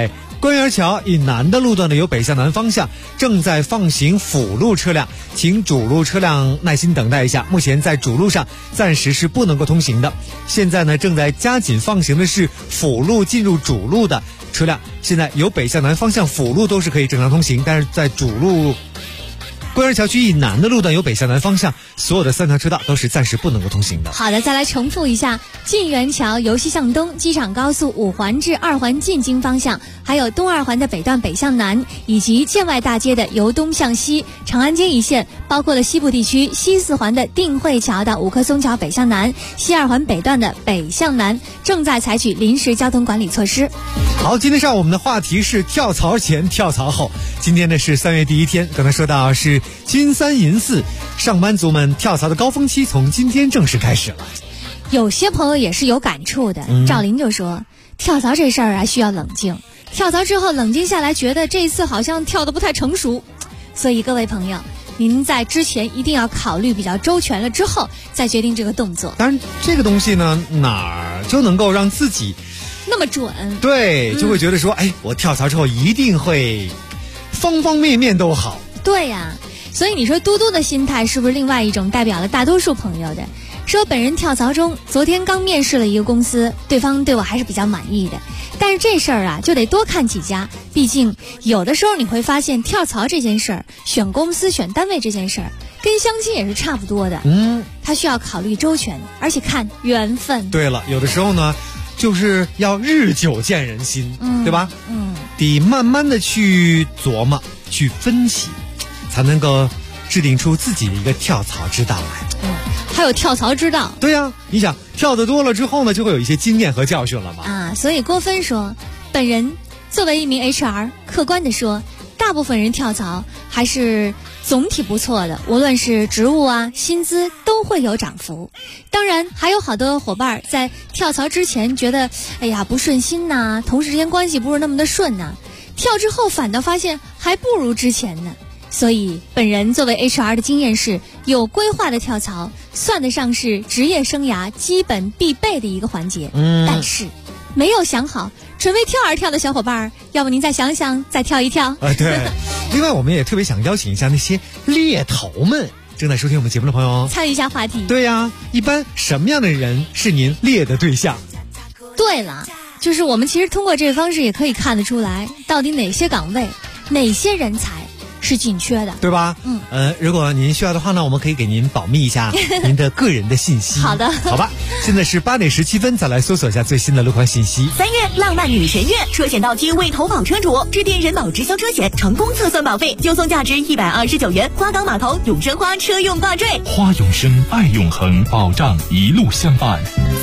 官园桥以南的路段呢，由北向南方向正在放行辅路车辆，请主路车辆耐心等待一下。目前在主路上暂时是不能够通行的。现在呢，正在加紧放行的是辅路进入主路的车辆。现在由北向南方向辅路都是可以正常通行，但是在主路官园桥区以南的路段由北向南方向，所有的3条车道都是暂时不能够通行的。 好的，再来重复一下：晋园桥由西向东，机场高速5环至2环进京方向，还有东2环的北段北向南，以及建外大街的由东向西，长安街一线，包括了西部地区西4环的定慧桥到5棵松桥北向南，西2环北段的北向南，正在采取临时交通管理措施。 好，今天上午我们的话题是跳槽前跳槽后。今天呢是3月第一天，刚才说到是金3银4，上班族们跳槽的高峰期从今天正式开始了。 有些朋友也是有感触的，赵林就说跳槽这事儿啊需要冷静，跳槽之后冷静下来，觉得这一次好像跳得不太成熟，所以各位朋友，您在之前一定要考虑比较周全了之后再决定这个动作。 当然这个东西呢，哪儿就能够让自己那么准？ 对，就会觉得说，我跳槽之后一定会方方面面都好。 对呀，所以你说嘟嘟的心态是不是另外一种代表了大多数朋友的？说本人跳槽中，昨天刚面试了一个公司，对方对我还是比较满意的，但是这事儿啊就得多看几家，毕竟有的时候你会发现跳槽这件事儿，选公司选单位这件事儿跟相亲也是差不多的，他需要考虑周全，而且看缘分。 对了，有的时候呢就是要日久见人心，对吧？得慢慢的去琢磨去分析，才能够制定出自己的一个跳槽之道来。 还有跳槽之道。 对呀，你想跳得多了之后呢，就会有一些经验和教训了嘛。 所以郭芬说，本人作为一名 HR， 客观的说，大部分人跳槽还是总体不错的，无论是职务啊、薪资都会有涨幅。当然还有好多伙伴在跳槽之前觉得不顺心呐，同事之间关系不是那么的顺呐，跳之后反倒发现还不如之前呢。所以本人作为 HR 的经验是，有规划的跳槽算得上是职业生涯基本必备的一个环节。但是没有想好准备跳而跳的小伙伴，要不您再想想，再跳一跳。 对。另外我们也特别想邀请一下那些猎头们，正在收听我们节目的朋友参与一下话题。 对呀，一般什么样的人是您猎的对象？ 对了，就是我们其实通过这个方式也可以看得出来，到底哪些岗位哪些人才是紧缺的， 对吧？如果您需要的话呢，我们可以给您保密一下您的个人的信息。 好的， 好吧。现在是8点17分，再来搜索一下最新的路况信息。 3月浪漫女神月，车险到期未投保车主致电人保直销车险，成功测算保费，就送价值129元花岗码头永生花车用挂坠。 花永生，爱永恒，保障一路相伴。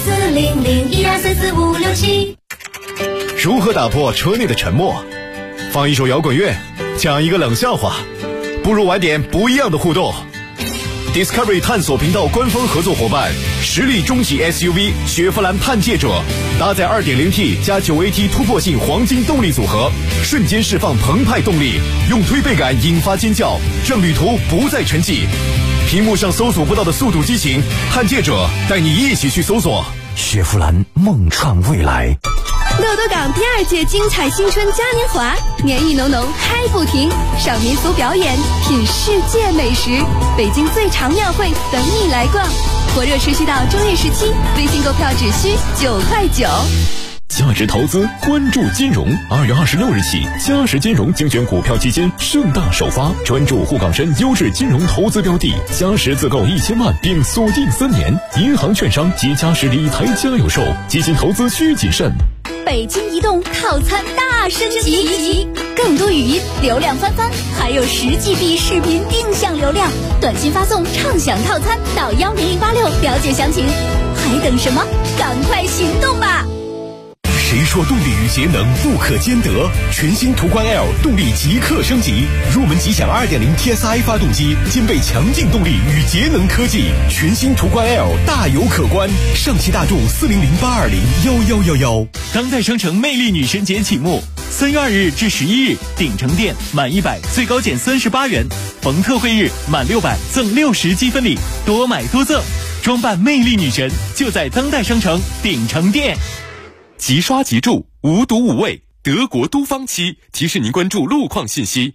40012344567。 如何打破车内的沉默？放一首摇滚乐，讲一个冷笑话，不如玩点不一样的互动。Discovery 探索频道官方合作伙伴，实力中级 SUV 雪佛兰探界者，搭载 2.0T 加 9AT 突破性黄金动力组合，瞬间释放澎湃动力，用推背感引发尖叫，让旅途不再沉寂。屏幕上搜索不到的速度激情，探界者带你一起去搜索。 雪佛兰梦创未来。 乐多港第2届精彩新春嘉年华，年意浓浓嗨不停，赏民俗表演，品世界美食，北京最长庙会等你来逛，火热持续到正月17，微信购票只需9块9。 价值投资，关注金融。2月26日起，嘉实金融精选股票基金盛大首发，专注沪港深优质金融投资标的，嘉实自购1000万并锁定3年，银行券商及嘉实理财家有售，基金投资需谨慎。 北京移动套餐大升级，更多语音流量翻番，还有10GB 视频定向流量，短信发送畅享套餐到10086了解详情。还等什么？赶快行动吧！ 谁说动力与节能不可兼得？全新途观 L 动力即刻升级，入门即享 2.0 TSI 发动机，兼备强劲动力与节能科技。全新途观 L 大有可观，上汽大众40082011111。 当代商城魅力女神节启幕，3月2日至11日，鼎城店满100最高减38元，逢特惠日满600赠60积分礼，多买多赠，装扮魅力女神就在当代商城鼎城店。即刷即住，无毒无味， 德国都方期提示您关注路况信息。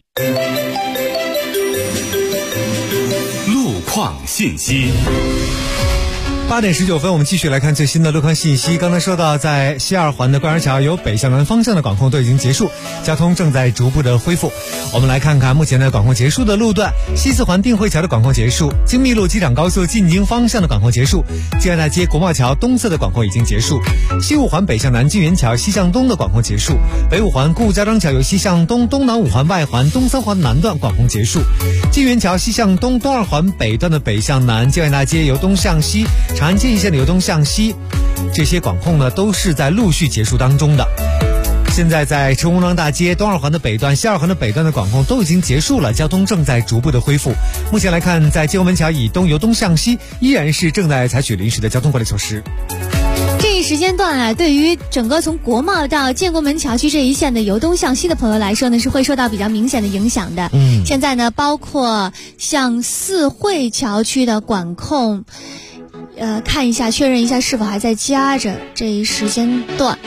路况信息。 8点19分，我们继续来看最新的路况信息。刚才说到，在西二环的官园桥由北向南方向的管控都已经结束，交通正在逐步的恢复。我们来看看目前的管控结束的路段：西四环定慧桥的管控结束，京密路机场高速进京方向的管控结束，建安大街国贸桥东侧的管控已经结束，西五环北向南金源桥西向东的管控结束，北五环顾家庄桥由西向东东南五环外环东三环南段管控结束，金源桥西向东东二环北段的北向南，建安大街由东向西，长安街一线的由东向西，这些管控呢都是在陆续结束当中的。现在在陈公庄大街东二环的北段、西二环的北段的管控都已经结束了，交通正在逐步的恢复。目前来看，在建国门桥以东由东向西依然是正在采取临时的交通管理措施。 这一时间段啊，对于整个从国贸到建国门桥区这一线的由东向西的朋友来说呢，是会受到比较明显的影响的。现在呢，包括像四惠桥区的管控，看一下确认一下是否还在加着。这一时间段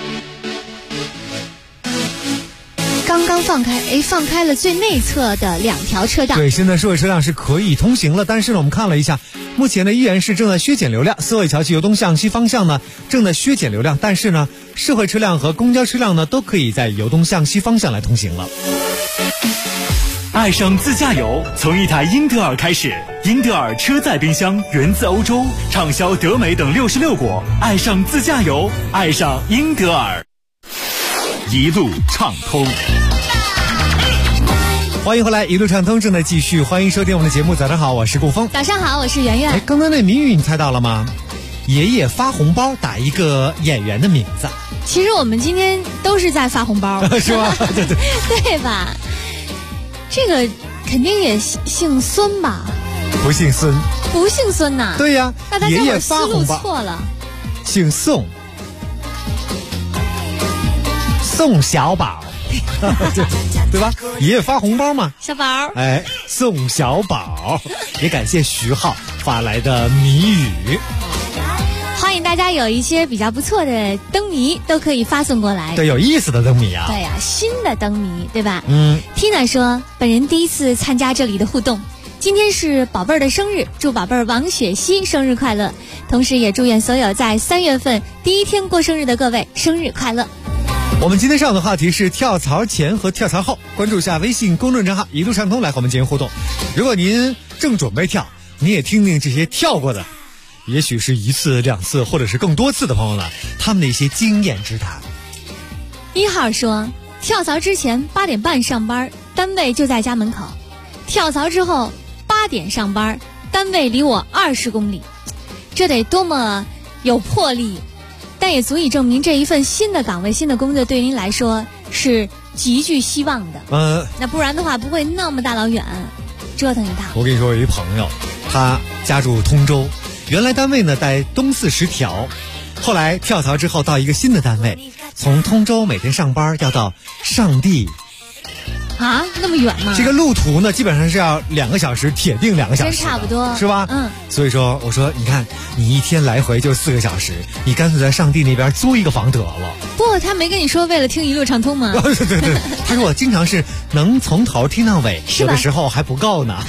刚刚放开了最内侧的2条车道。 对，现在社会车辆是可以通行了，但是呢，我们看了一下，目前呢依然是正在削减流量。四惠桥区由东向西方向呢正在削减流量，但是呢，社会车辆和公交车辆呢都可以在由东向西方向来通行了。 爱上自驾游，从一台英特尔开始。英特尔车载冰箱源自欧洲，畅销德美等66国。爱上自驾游，爱上英特尔。 一路畅通。 欢迎回来，一路畅通正在继续，欢迎收听我们的节目。早上好，我是顾峰。 早上好，我是圆圆。 刚刚那谜语你猜到了吗？爷爷发红包打一个演员的名字。 其实我们今天都是在发红包是吧？对对对吧？这个肯定也姓孙吧？ 不姓孙， 不姓孙呐。 对呀， 那大家伙思路错了， 姓宋，宋小宝，对吧？爷爷发红包嘛， 小宝， 哎，宋小宝。也感谢徐浩发来的谜语。 欢迎大家有一些比较不错的灯谜都可以发送过来。 对，有意思的灯谜啊。 对呀，新的灯谜，对吧 ？Tina 说，本人第一次参加这里的互动，今天是宝贝儿的生日，祝宝贝儿王雪溪生日快乐，同时也祝愿所有在3月份第一天过生日的各位生日快乐。 我们今天上的话题是跳槽前和跳槽后，关注一下微信公众账号一路畅通来和我们进行互动。如果您正准备跳，你也听听这些跳过的，也许是1次、2次或者是更多次的朋友呢，他们的一些经验之谈。 1号说，跳槽之前8点半上班，单位就在家门口；跳槽之后8点上班，单位离我20公里。这得多么有魄力，但也足以证明这一份新的岗位、新的工作对您来说是极具希望的。那不然的话不会那么大老远折腾一趟。 我跟你说，有一朋友，他家住通州，原来单位呢在东四10条，后来跳槽之后到一个新的单位，从通州每天上班要到上地啊，那么远吗？ 这个路途呢基本上是要2个小时，铁定2个小时， 真差不多， 是吧？所以说我说，你看你一天来回就4个小时，你干脆在上地那边租一个房得了。 不，他没跟你说为了听一路畅通吗？ 对对对，他说我经常是能从头听到尾，有的时候还不够呢。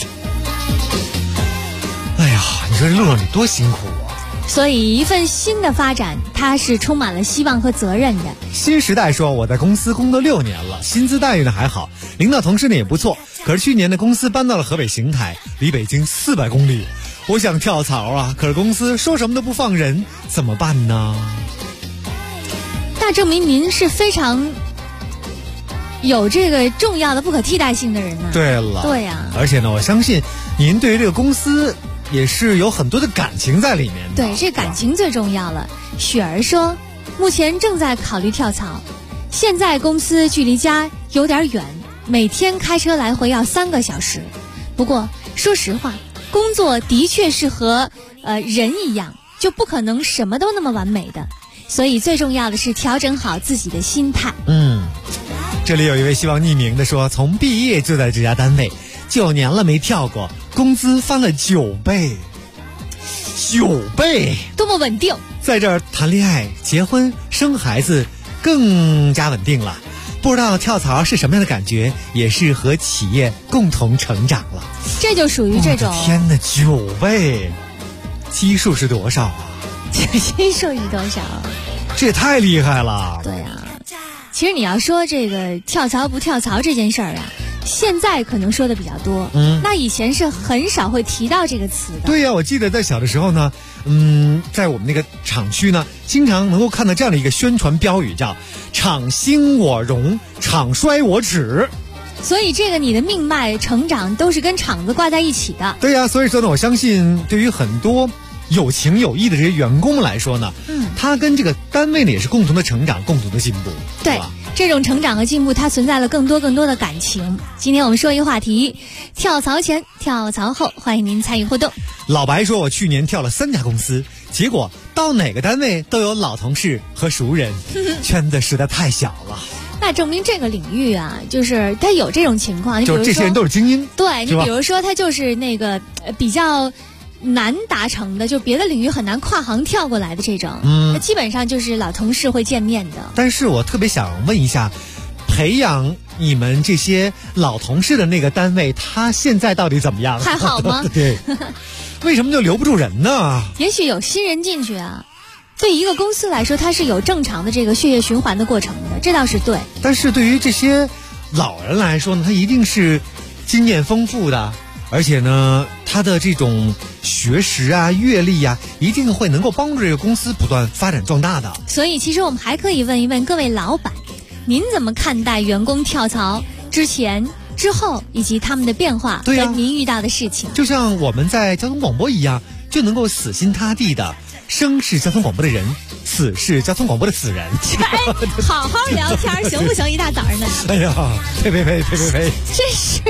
哎呀，你说这路上你多辛苦啊！ 所以一份新的发展，它是充满了希望和责任的。 新时代说，我在公司工作6年了，薪资待遇呢还好，领导同事呢也不错。可是去年的公司搬到了河北邢台，离北京400公里，我想跳槽啊，可是公司说什么都不放人，怎么办呢？ 那证明您是非常有这个重要的不可替代性的人呢。 对了， 对呀。 而且呢，我相信您对于这个公司也是有很多的感情在里面的。 对，这感情最重要了。雪儿说，目前正在考虑跳槽，现在公司距离家有点远，每天开车来回要3个小时。不过说实话，工作的确是和人一样，就不可能什么都那么完美的，所以最重要的是调整好自己的心态。 这里有一位希望匿名的说，从毕业就在这家单位，9年了没跳过，工资翻了9倍，9倍， 多么稳定！ 在这儿谈恋爱、结婚、生孩子， 更加稳定了。不知道跳槽是什么样的感觉，也是和企业共同成长了。 这就属于这种。 天哪，9倍，基数是多少啊？ 基数是多少？ 这也太厉害了。 对啊，其实你要说这个跳槽不跳槽这件事儿啊，现在可能说的比较多，那以前是很少会提到这个词的。 对呀，我记得在小的时候呢，在我们那个厂区呢，经常能够看到这样的一个宣传标语，叫“厂兴我荣，厂衰我止”。 所以这个你的命脉成长都是跟厂子挂在一起的。 对呀，所以说呢，我相信对于很多有情有义的这些员工们来说呢，他跟这个单位呢也是共同的成长，共同的进步。 对，这种成长和进步，它存在了更多的感情。今天我们说一个话题：跳槽前、跳槽后，欢迎您参与互动。 老白说，我去年跳了3家公司，结果到哪个单位都有老同事和熟人，圈子实在太小了。 那证明这个领域啊，就是他有这种情况。 就这些人都是精英。 对，你比如说他就是那个比较难达成的，就别的领域很难跨行跳过来的这种，那基本上就是老同事会见面的。 但是我特别想问一下，培养你们这些老同事的那个单位，他现在到底怎么样？ 还好吗？ 对，为什么就留不住人呢？ 也许有新人进去啊。对一个公司来说，它是有正常的这个血液循环的过程的，这倒是对。 但是对于这些老人来说呢，他一定是经验丰富的，而且呢，他的这种学识啊、阅历啊，一定会能够帮助这个公司不断发展壮大的。 所以，其实我们还可以问一问各位老板，您怎么看待员工跳槽之前、之后以及他们的变化和您遇到的事情？ 就像我们在交通广播一样，就能够死心塌地的。生是交通广播的人，死是交通广播的死人。 哎，好好聊天行不行？一大早上的。 哎呀，呸！ 这是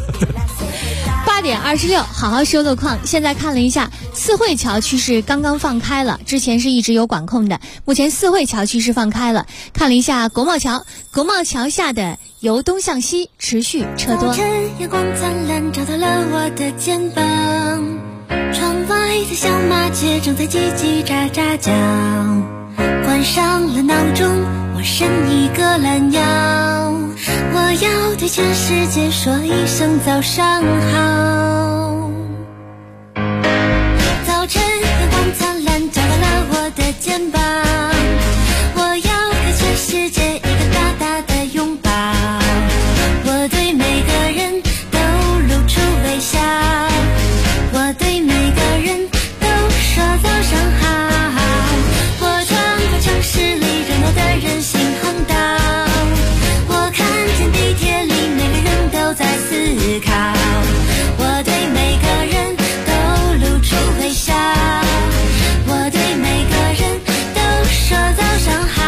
8点26，好好说路况。现在看了一下，四惠桥区是刚刚放开了，之前是一直有管控的，目前四惠桥区是放开了。看了一下国贸桥，国贸桥下的由东向西持续车多。 阳光灿烂，照到了我的肩膀。窗外的小麻雀正在叽叽喳喳叫，关上了闹钟，我伸一个懒腰，我要对全世界说一声早上好。早晨阳光灿烂，照到了我的肩膀，我要给全世界一个大大的拥抱，我对每个人都露出微笑，我对每个人都说早上好，我穿过城市里热闹的人行横道，我看见地铁里每个人都在思考，我对每个人都露出微笑，我对每个人都说早上好。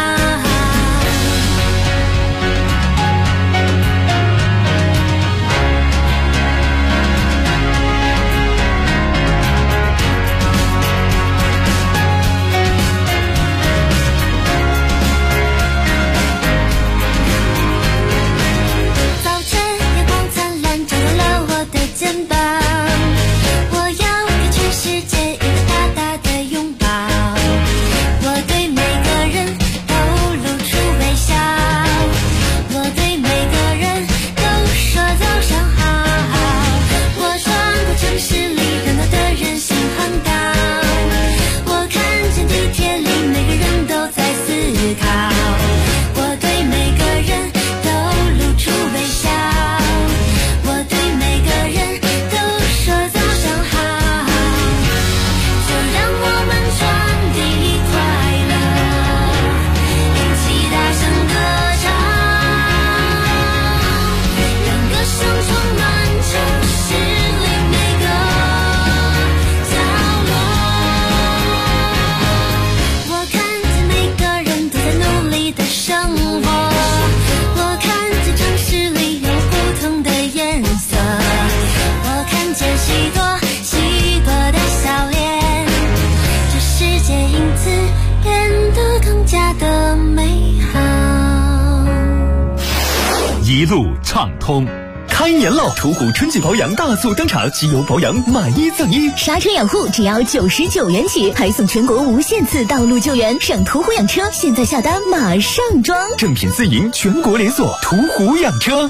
一路畅通，看开年喽！途虎春季保养大促登场，机油保养买1赠1， 刹车养护只要99元起，还送全国无限次道路救援。上途虎养车，现在下单马上装。 正品自营，全国连锁，途虎养车。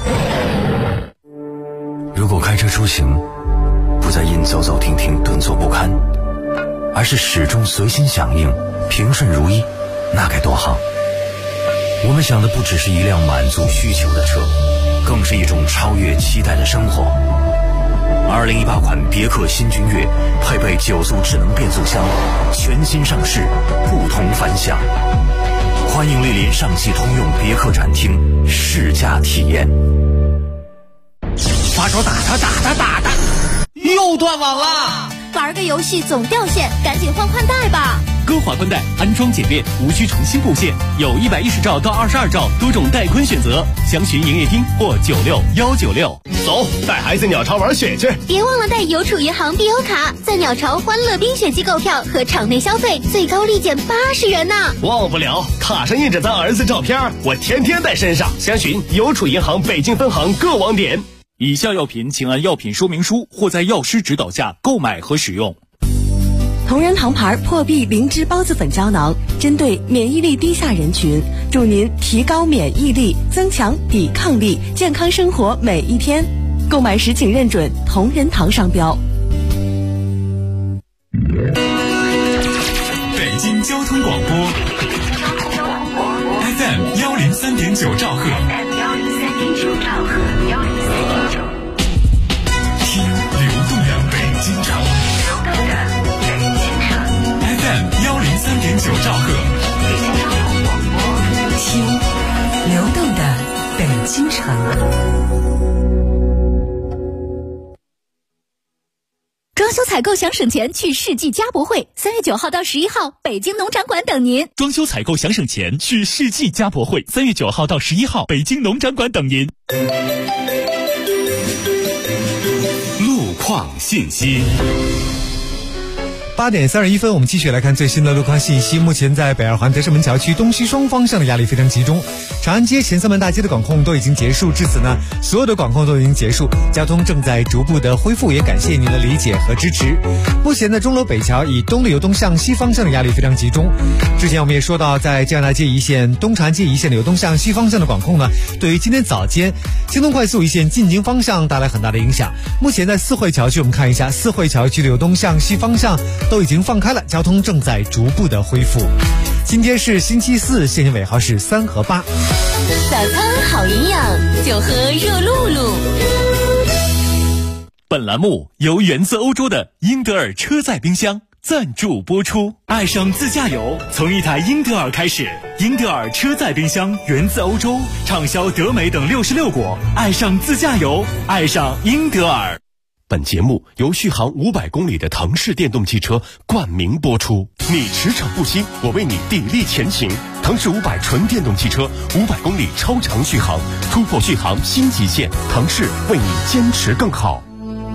如果开车出行不再因走走停停顿挫不堪，而是始终随心响应平顺如意，那该多好。我们想的不只是一辆满足需求的车，更是一种超越期待的生活。2018款别克新君越配备9速智能变速箱，全新上市，不同凡响。欢迎莅临上汽通用别克展厅试驾体验。 发烧打他，又断网了！ 玩个游戏总掉线，赶紧换宽带吧。 歌华宽带安装简便，无需重新布线，有110兆到22兆多种带宽选择，详询营业厅或96196。 走，带孩子鸟巢玩雪去！ 别忘了带邮储银行必优卡，在鸟巢欢乐冰雪季购票和场内消费最高立减80元呢。 忘不了，卡上印着咱儿子照片，我天天带身上。详询邮储银行北京分行各网点。 以下药品请按药品说明书或在药师指导下购买和使用。 同仁堂牌破壁灵芝孢子粉胶囊，针对免疫力低下人群，助您提高免疫力，增强抵抗力，健康生活每一天。购买时请认准同仁堂商标。 北京交通广播 FM 103.9兆赫，听流动的北京城。FM 103.9兆赫， 听流动的北京城。 装修采购想省钱，去世纪家博会，3月9号到11号，北京农展馆等您。 装修采购想省钱，去世纪家博会，3月9号到11号，北京农展馆等您。 路况信息。 8点31分，我们继续来看最新的路况信息。目前在北二环德胜门桥区东西双方向的压力非常集中，长安街前3门大街的管控都已经结束，至此呢，所有的管控都已经结束，交通正在逐步的恢复，也感谢您的理解和支持。目前的钟楼北桥以东的流动向西方向的压力非常集中。之前我们也说到，在建安街一线、东长安街一线流动向西方向的管控呢，对于今天早间京东快速一线进京方向带来很大的影响。目前在四惠桥区，我们看一下四惠桥区流动向西方向都已经放开了，交通正在逐步的恢复。今天是星期四，现金尾号是3和8。 早餐好营养，就喝热露露。 本栏目由源自欧洲的英德尔车载冰箱赞助播出。爱上自驾游，从一台英德尔开始。英德尔车载冰箱源自欧洲，畅销德美等66国。爱上自驾游，爱上英德尔。 本节目由续航500公里的腾势电动汽车冠名播出。你驰骋不息，我为你砥砺前行。腾势500纯电动汽车，500公里超长续航，突破续航新极限。腾势为你坚持更好。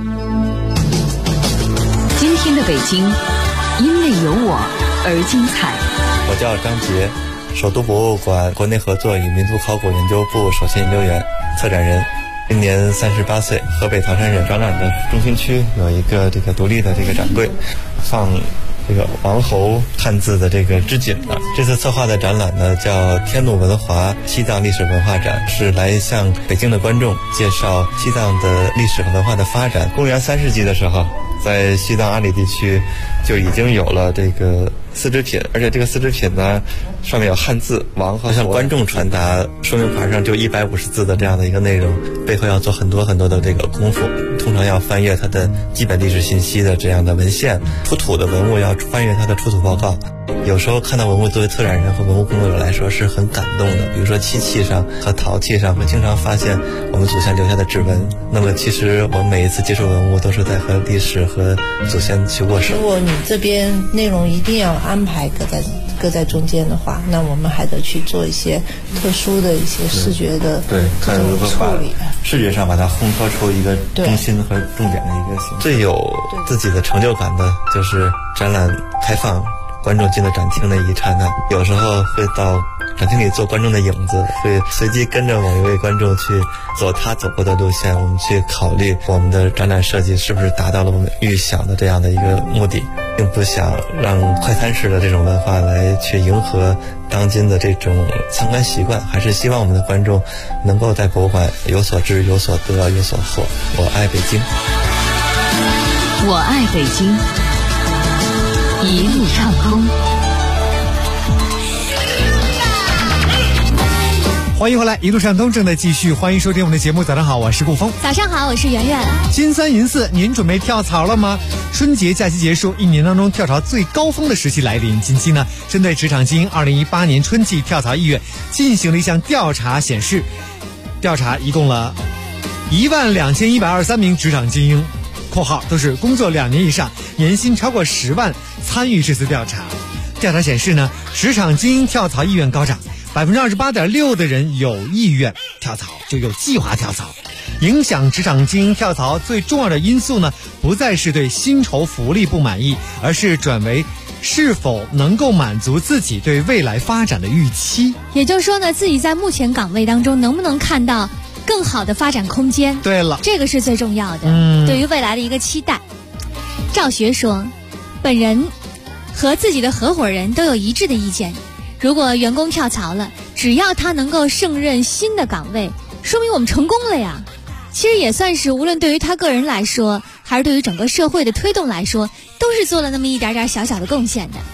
今天的北京，因为有我而精彩。 我叫张杰，首都博物馆国内合作与民族考古研究部首席研究员、策展人。今年38岁，河北唐山人。展览的中心区有一个独立的展柜，放王侯汉字的织锦的。这次策划的展览呢叫天路文华西藏历史文化展，是来向北京的观众介绍西藏的历史和文化的发展。公元3世纪的时候，在西藏阿里地区就已经有了丝织品，而且这个丝织品呢上面有汉字王和，向观众传达说明牌上就150字的这样的一个内容，背后要做很多很多的功夫，通常要翻阅它的基本历史信息的这样的文献，出土的文物要翻阅它的出土报告。有时候看到文物，作为策展人和文物工作者来说是很感动的。比如说漆器上和陶器上会经常发现我们祖先留下的指纹，那么其实我们每一次接触文物都是在和历史和祖先去握手。 如果你这边内容一定要安排搁在中间的话，那我们还得去做一些特殊的一些视觉的看如何把视觉上把它烘托出一个中心和重点的一个形象。最有自己的成就感的就是展览开放观众进了展厅的一刹那，有时候会到展厅里做观众的影子，会随机跟着某一位观众去走他走过的路线，我们去考虑我们的展览设计是不是达到了我们预想的这样的一个目的，并不想让快餐式的这种文化来去迎合当今的这种参观习惯，还是希望我们的观众能够在博物馆有所知、有所得、有所获。我爱北京， 我爱北京，一路畅通。 欢迎回来，一路畅通正在继续，欢迎收听我们的节目。早上好，我是顾峰。 早上好，我是圆圆。 金三银四，您准备跳槽了吗？春节假期结束，一年当中跳槽最高峰的时期来临。近期呢，针对职场精英2018年春季跳槽意愿进行了一项调查，显示调查一共了12123名职场精英（括号都是工作2年以上，年薪超过10万）参与这次调查。调查显示呢，职场精英跳槽意愿高涨。28.6% 的人有意愿跳槽，就有计划跳槽。影响职场精英跳槽最重要的因素呢，不再是对薪酬福利不满意，而是转为是否能够满足自己对未来发展的预期。 也就是说呢，自己在目前岗位当中能不能看到更好的发展空间？ 对了， 这个是最重要的，对于未来的一个期待。赵学说，本人和自己的合伙人都有一致的意见。如果员工跳槽了，只要他能够胜任新的岗位，说明我们成功了呀。其实也算是无论对于他个人来说，还是对于整个社会的推动来说，都是做了那么一点点小小的贡献的。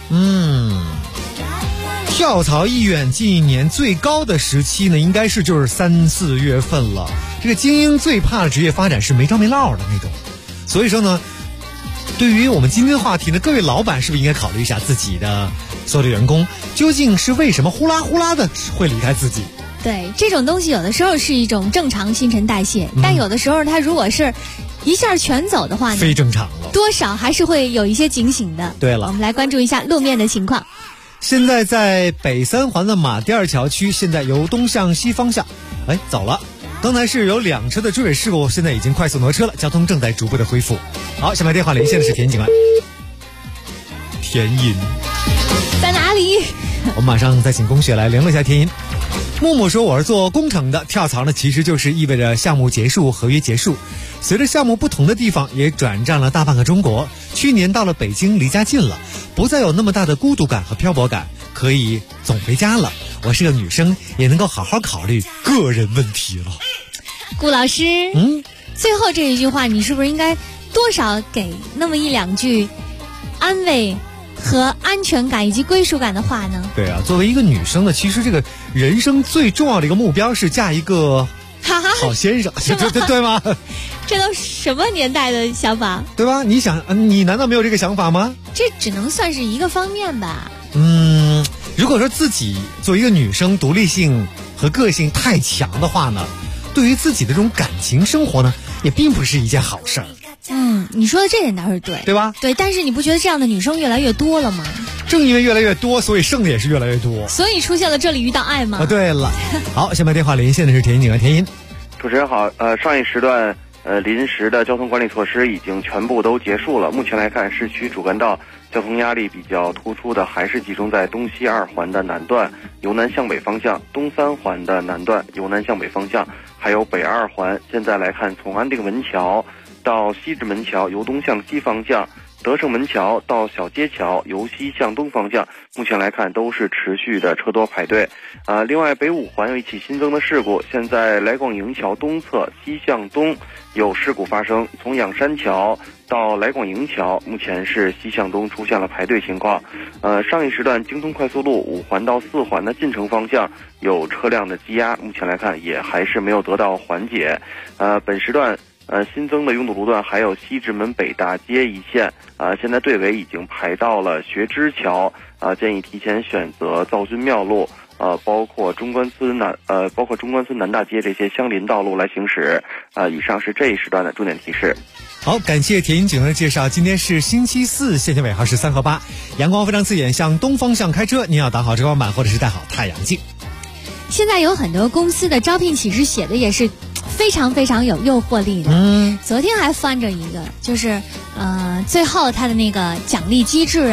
跳槽意愿近一年最高的时期呢，应该是就是3、4月份了。这个精英最怕的职业发展是没着没落的那种。所以说呢，对于我们今天的话题呢，各位老板是不是应该考虑一下自己的所有的员工究竟是为什么呼啦呼啦的会离开自己？ 对，这种东西有的时候是一种正常新陈代谢，但有的时候它如果是一下全走的话呢， 非正常了， 多少还是会有一些警醒的。 对了， 我们来关注一下路面的情况。 现在在北三环的马甸桥区，现在由东向西方向，走了。刚才是有2车的追尾事故，现在已经快速挪车了，交通正在逐步的恢复。好，下面电话连线的是田警官。田银在哪里？ 我们马上再请龚雪来联络一下田银。木木说，我是做工程的，跳槽呢其实就是意味着项目结束，合约结束。随着项目不同的地方也转战了大半个中国，去年到了北京离家近了，不再有那么大的孤独感和漂泊感，可以总回家了。我是个女生，也能够好好考虑个人问题了。 顾老师，最后这一句话你是不是应该多少给那么1-2句安慰和安全感以及归属感的话呢？ 对啊，作为一个女生呢，其实这个人生最重要的一个目标是嫁一个好先生，对吗？ 这都什么年代的想法？ 对吧？你难道没有这个想法吗？ 这只能算是一个方面吧。 如果说自己作为一个女生独立性和个性太强的话呢，对于自己的这种感情生活呢，也并不是一件好事儿。 你说的这点倒是对， 对吧？ 对，但是你不觉得这样的女生越来越多了吗？ 正因为越来越多，所以剩的也是越来越多， 所以出现了这里遇到爱吗？ 对了，好，下面电话连线的是田银警官田银。 主持人好，上一时段临时的交通管理措施已经全部都结束了。目前来看，市区主干道交通压力比较突出的还是集中在东西2环的南段由南向北方向，东3环的南段由南向北方向，还有北2环。现在来看，从安定门桥到西直门桥由东向西方向，德胜门桥到小街桥由西向东方向，目前来看都是持续的车多排队。另外北5环有一起新增的事故，现在来广营桥东侧西向东有事故发生，从仰山桥到来广营桥目前是西向东出现了排队情况。上一时段京通快速路5环到4环的进城方向有车辆的积压，目前来看也还是没有得到缓解。本时段新增的拥堵路段还有西直门北大街一线，现在队尾已经排到了学知桥，建议提前选择造军庙路，包括中关村南大街这些相邻道路来行驶。以上是这一时段的重点提示。 好，感谢田银警官的介绍。今天是星期四，线性尾号是3和8，阳光非常刺眼，向东方向开车，您要打好遮光板或者是戴好太阳镜。 现在有很多公司的招聘启事写的也是非常非常有诱惑力的。昨天还翻着一个，就是最后他的那个奖励机制啊，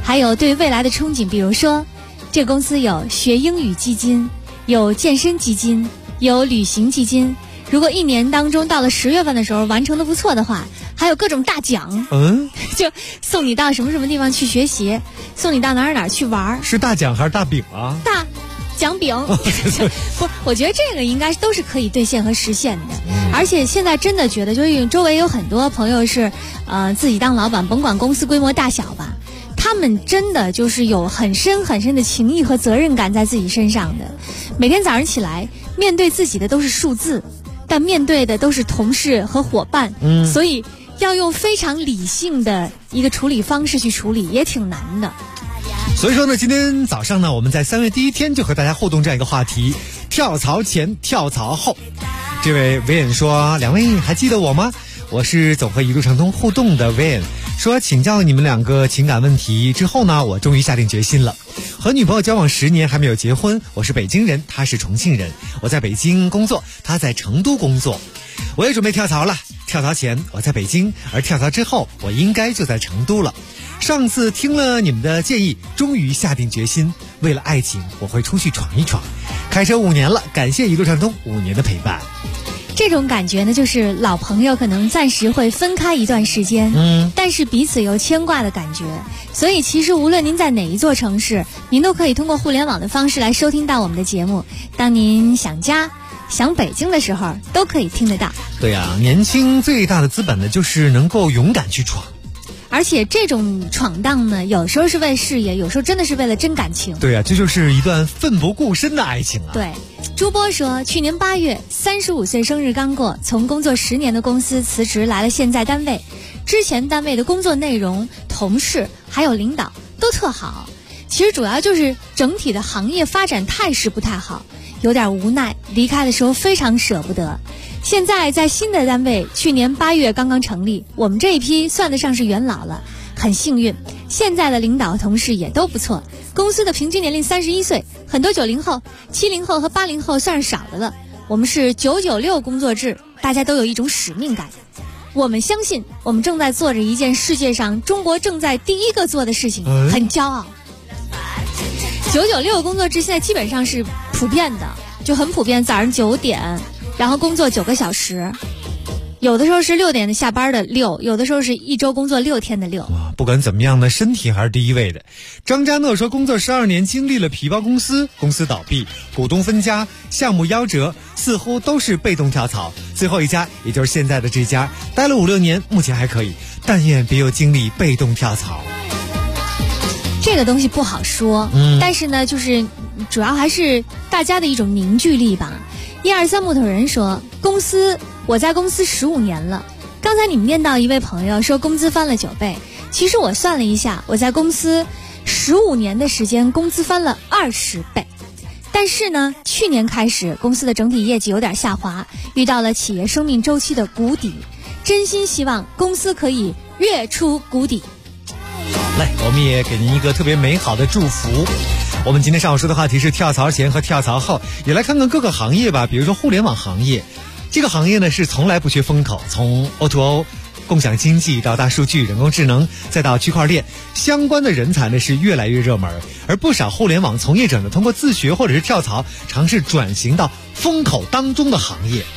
还有对未来的憧憬，比如说这个公司有学英语基金，有健身基金，有旅行基金。如果一年当中到了10月份的时候完成的不错的话，还有各种大奖，就送你到什么什么地方去学习，送你到哪儿去玩。 是大奖还是大饼啊？ 大奖饼不，我觉得这个应该都是可以兑现和实现的。而且现在真的觉得，就是周围有很多朋友是自己当老板，甭管公司规模大小吧，他们真的就是有很深很深的情谊和责任感在自己身上的。每天早上起来面对自己的都是数字，但面对的都是同事和伙伴，所以要用非常理性的一个处理方式去处理，也挺难的。 所以说呢，今天早上呢，我们在3月第一天就和大家互动这样一个话题：跳槽前、跳槽后。这位维恩说：“2位还记得我吗？我是总和一路畅通互动的维恩。说请教你们2个情感问题之后呢，我终于下定决心了。和女朋友交往10年还没有结婚，我是北京人，她是重庆人。我在北京工作，她在成都工作。我也准备跳槽了。跳槽前我在北京，而跳槽之后我应该就在成都了。上次听了你们的建议，终于下定决心，为了爱情我会出去闯一闯。开车5年了，感谢一路畅通5年的陪伴。” 这种感觉呢，就是老朋友可能暂时会分开一段时间，但是彼此有牵挂的感觉。所以其实无论您在哪一座城市，您都可以通过互联网的方式来收听到我们的节目。当您想家、想北京的时候，都可以听得到。 对呀，年轻最大的资本呢，就是能够勇敢去闯。 而且这种闯荡呢，有时候是为了事业，有时候真的是为了真感情。 对啊，这就是一段奋不顾身的爱情啊。 对，朱波说，去年8月35岁生日刚过，从工作10年的公司辞职来了现在单位。之前单位的工作内容、同事还有领导都特好，其实主要就是整体的行业发展态势不太好，有点无奈，离开的时候非常舍不得。现在在新的单位，去年8月刚刚成立，我们这一批算得上是元老了，很幸运。现在的领导同事也都不错，公司的平均年龄31岁，很多90后、70后和80后算是少的了。我们是996工作制，大家都有一种使命感。我们相信，我们正在做着一件世界上中国正在第一个做的事情，很骄傲。996工作制现在基本上是普遍的，就很普遍，早上9点。然后工作9个小时，有的时候是6点的下班的6，有的时候是一周工作6天的6。 不管怎么样呢，身体还是第一位的。张家诺说，工作12年，经历了皮包公司、公司倒闭、股东分家、项目夭折，似乎都是被动跳槽。最后一家，也就是现在的这家，待了5-6年，目前还可以，但愿别又经历被动跳槽。 这个东西不好说，但是呢，就是主要还是大家的一种凝聚力吧。123木头人说，我在公司15年了。刚才你们念到一位朋友说工资翻了9倍，其实我算了一下，我在公司15年的时间，工资翻了20倍。但是呢，去年开始公司的整体业绩有点下滑，遇到了企业生命周期的谷底，真心希望公司可以跃出谷底。 来，我们也给您一个特别美好的祝福。我们今天上午说的话题是跳槽前和跳槽后，也来看看各个行业吧。比如说互联网行业，这个行业呢是从来不缺风口，从 O2O、共享经济到大数据、人工智能，再到区块链，相关的人才呢是越来越热门。而不少互联网从业者呢，通过自学或者是跳槽，尝试转型到风口当中的行业。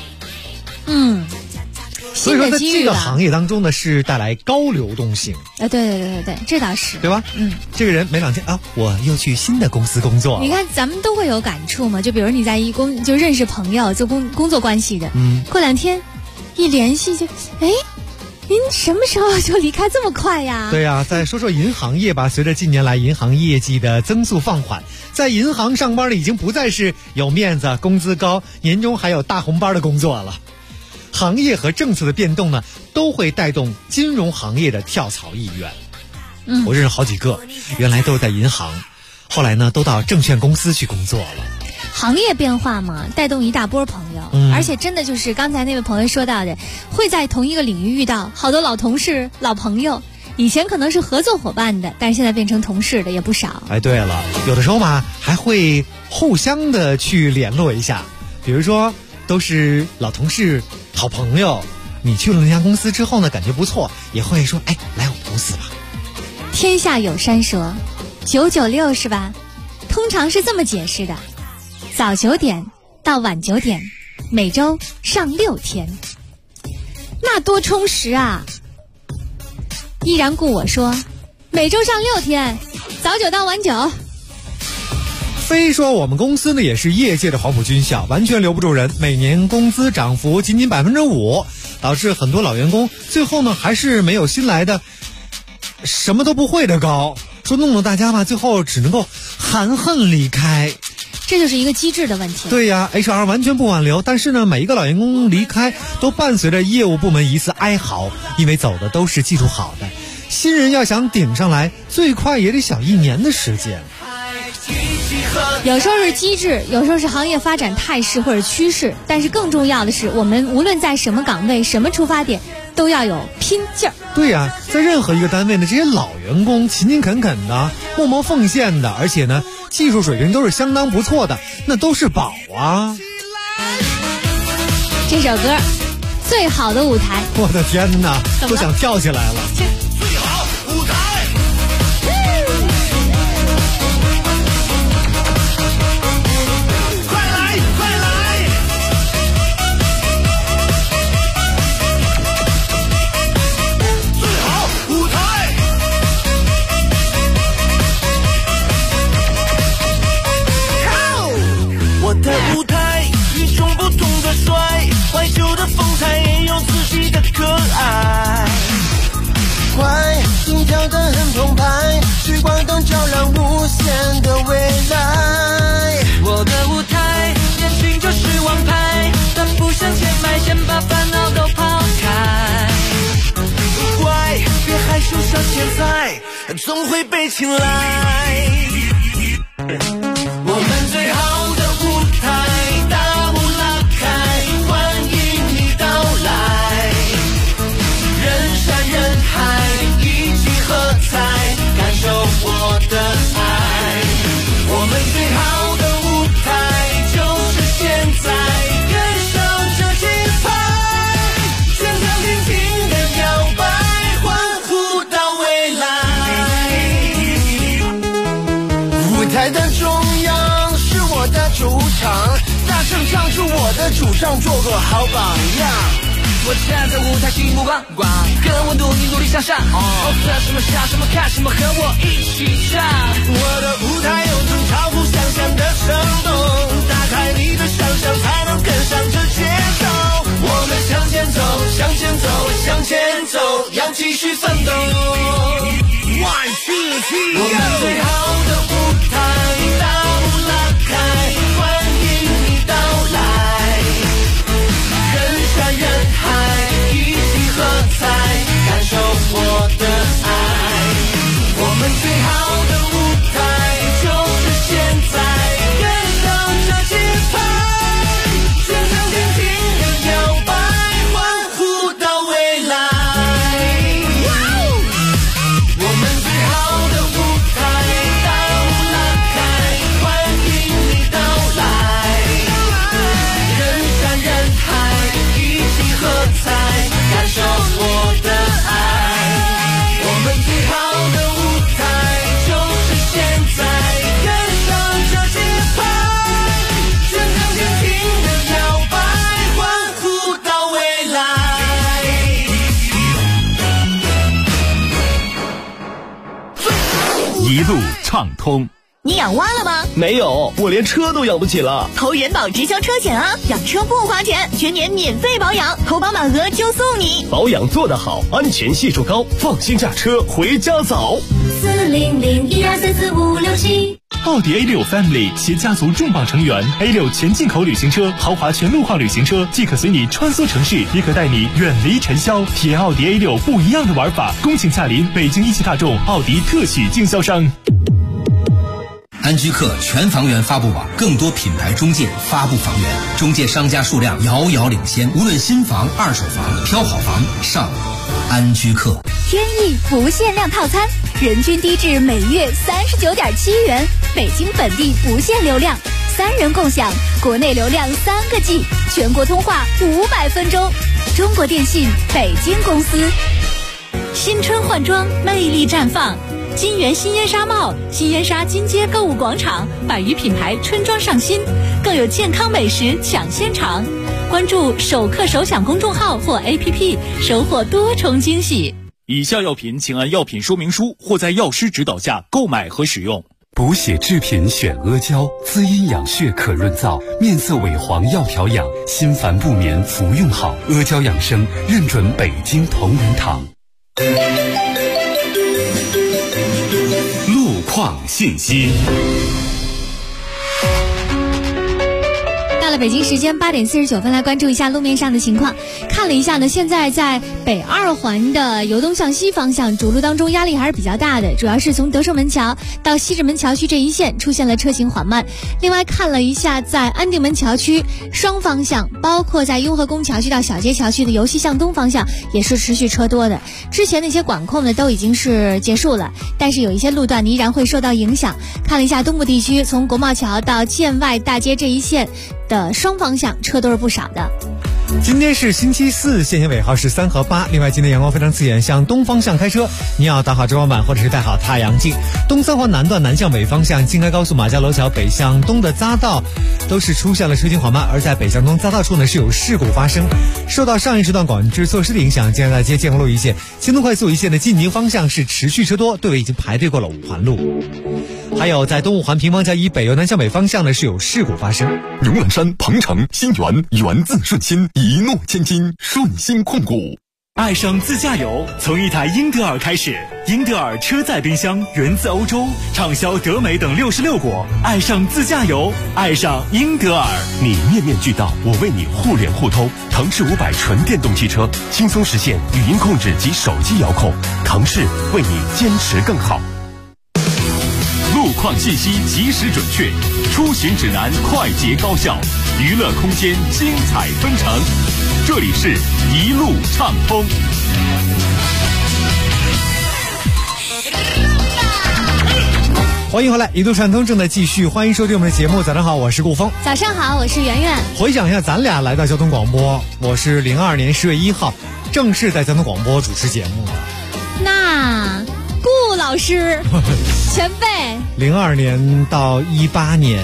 所以说在这个行业当中呢，是带来高流动性。 对，这倒是， 对吧？这个人没2天啊，我又去新的公司工作了。 你看咱们都会有感触嘛，就比如你在就认识朋友，就工作关系的，过2天一联系就，您什么时候就离开这么快呀？ 对呀，再说说银行业吧。随着近年来银行业绩的增速放缓，在银行上班的已经不再是有面子、工资高、年终还有大红包的工作了。行业和政策的变动呢，都会带动金融行业的跳槽意愿。我认识好几个，原来都是在银行，后来呢都到证券公司去工作了。 行业变化嘛，带动一大波朋友，而且真的就是刚才那位朋友说到的，会在同一个领域遇到好多老同事、老朋友，以前可能是合作伙伴的，但是现在变成同事的也不少。 对了，有的时候嘛，还会互相的去联络一下，比如说都是老同事、好朋友，你去了那家公司之后呢，感觉不错，也会说，来我们公司吧。 天下有山说996是吧？通常是这么解释的：早9点到晚9点，每周上6天，那多充实啊！依然故我说，每周上6天，早9到晚9。 非说我们公司呢也是业界的黄埔军校，完全留不住人，每年工资涨幅仅仅5%，导致很多老员工最后呢还是没有新来的什么都不会的高，说弄得大家吧最后只能够含恨离开。 这就是一个机制的问题。 对呀 HR 完全不挽留，但是呢每一个老员工离开都伴随着业务部门一次哀嚎，因为走的都是技术好的，新人要想顶上来最快也得小1年的时间。 有时候是机制，有时候是行业发展态势或者趋势，但是更重要的是我们无论在什么岗位什么出发点都要有拼劲儿。 对呀，在任何一个单位呢，这些老员工勤勤恳恳的，默默奉献的，而且呢技术水平都是相当不错的，那都是宝啊。 这首歌最好的舞台， 我的天哪，都想跳起来了。 最好舞台，快来快来，最好舞台，我的舞台与众不同的帅，怀旧的风采也有自己的可爱， 快，心跳得很澎湃，聚光灯照亮无限的未来。 我的舞台，年轻就是王牌，但不向前迈，先把烦恼都抛开。 乖，别害羞，小天才总会被青睐。我们最好的舞台，大幕拉开，欢迎你到来。人山人海，一起喝彩，感受我的爱。我们最好的舞台就是现在，跟上这节拍，全场尽情的摇摆，欢呼到未来。 舞台的中央是我的主场，大声唱出我的主张，做个好榜样。 我站在舞台心目光，跟我努力努力向上，测什么想什么看什么，和我一起唱。 我的舞台有种超乎想象的生动，打开你的想象才能跟上这节奏。我们向前走，向前走，向前走，要继续奋斗。One two three， 我们最好的舞台，大幕拉开，欢迎你到来。人山人海，一起喝彩，感受我的爱。我们最好的舞台就是现在，跟上这节拍，全场尽情的摇摆，欢呼到未来。我们最好的舞台，大幕拉开，欢迎你到来。人山人海，一起喝彩，感受我的爱。我们最好的舞台就是现在，跟上这节拍，全场尽情的摇摆，欢呼到未来。 一路畅通。 你养蛙了吗？ 没有，我连车都养不起了。 投人保直销车险啊，养车不花钱，全年免费保养，投保满额就送你。 保养做得好，安全系数高，放心驾车回家早。 40012344567。 奥迪A6 Family 携家族重磅成员 A6 全进口旅行车、豪华全路况旅行车，既可随你穿梭城市，也可带你远离尘嚣，体验奥迪 A6 不一样的玩法。恭请驾临北京一汽大众奥迪特许经销商。 安居客全房源发布网，更多品牌中介发布房源，中介商家数量遥遥领先。无论新房、二手房，挑好房上安居客。 天翼不限量套餐，人均低至每月39.7元，北京本地不限流量，3人共享，国内流量3个 G， 全国通话500分钟。中国电信北京公司。 新春换装，魅力绽放。 金源新烟纱帽、新烟纱金街购物广场，100余品牌春装上新，更有健康美食抢先尝。关注首客首享公众号或 APP， 收获多重惊喜。 以下药品请按药品说明书或在药师指导下购买和使用。 补血制品选阿胶，滋阴养血可润燥，面色萎黄要调养，心烦不眠服用好。阿胶养生认准北京同仁堂。 路况信息。 到了北京时间8点49分，来关注一下路面上的情况。看了一下呢，现在在北2环的由东向西方向主路当中压力还是比较大的，主要是从德胜门桥到西直门桥区这一线出现了车行缓慢。另外看了一下在安定门桥区双方向，包括在雍和宫桥区到小街桥区的由西向东方向也是持续车多的。之前那些管控呢都已经是结束了，但是有一些路段依然会受到影响。看了一下东部地区，从国贸桥到建外大街这一线的双方向车都是不少的。 今天是星期四，限行尾号是3和8。另外今天阳光非常刺眼，向东方向开车你要打好遮光板或者是戴好太阳镜。东3环南段南向北方向京开高速马家楼桥北向东的匝道都是出现了车行缓慢，而在北向东匝道处呢是有事故发生。受到上一时段管制措施的影响，建安大街建国路一线、京东快速一线的进宁方向是持续车多，队尾已经排队过了5环路。还有在东5环平房桥以北由南向北方向呢是有事故发生。 永兰山、鹏城、新源，源自顺心，一诺千金，顺心控股。 爱上自驾游，从一台英德尔开始。英德尔车载冰箱源自欧洲，畅销德美等66国。爱上自驾游，爱上英德尔。 你面面俱到，我为你互联互通。腾势500纯电动汽车，轻松实现语音控制及手机遥控。腾势为你坚持更好。 路况信息及时准确，出行指南快捷高效，娱乐空间精彩纷呈。这里是一路畅通。 欢迎回来，一路畅通正在继续，欢迎收听我们的节目。早上好，我是顾峰。 早上好，我是圆圆。 回想一下咱俩来到交通广播，我是02年10月1号正式在交通广播主持节目的。 那顾老师前辈 02年到18年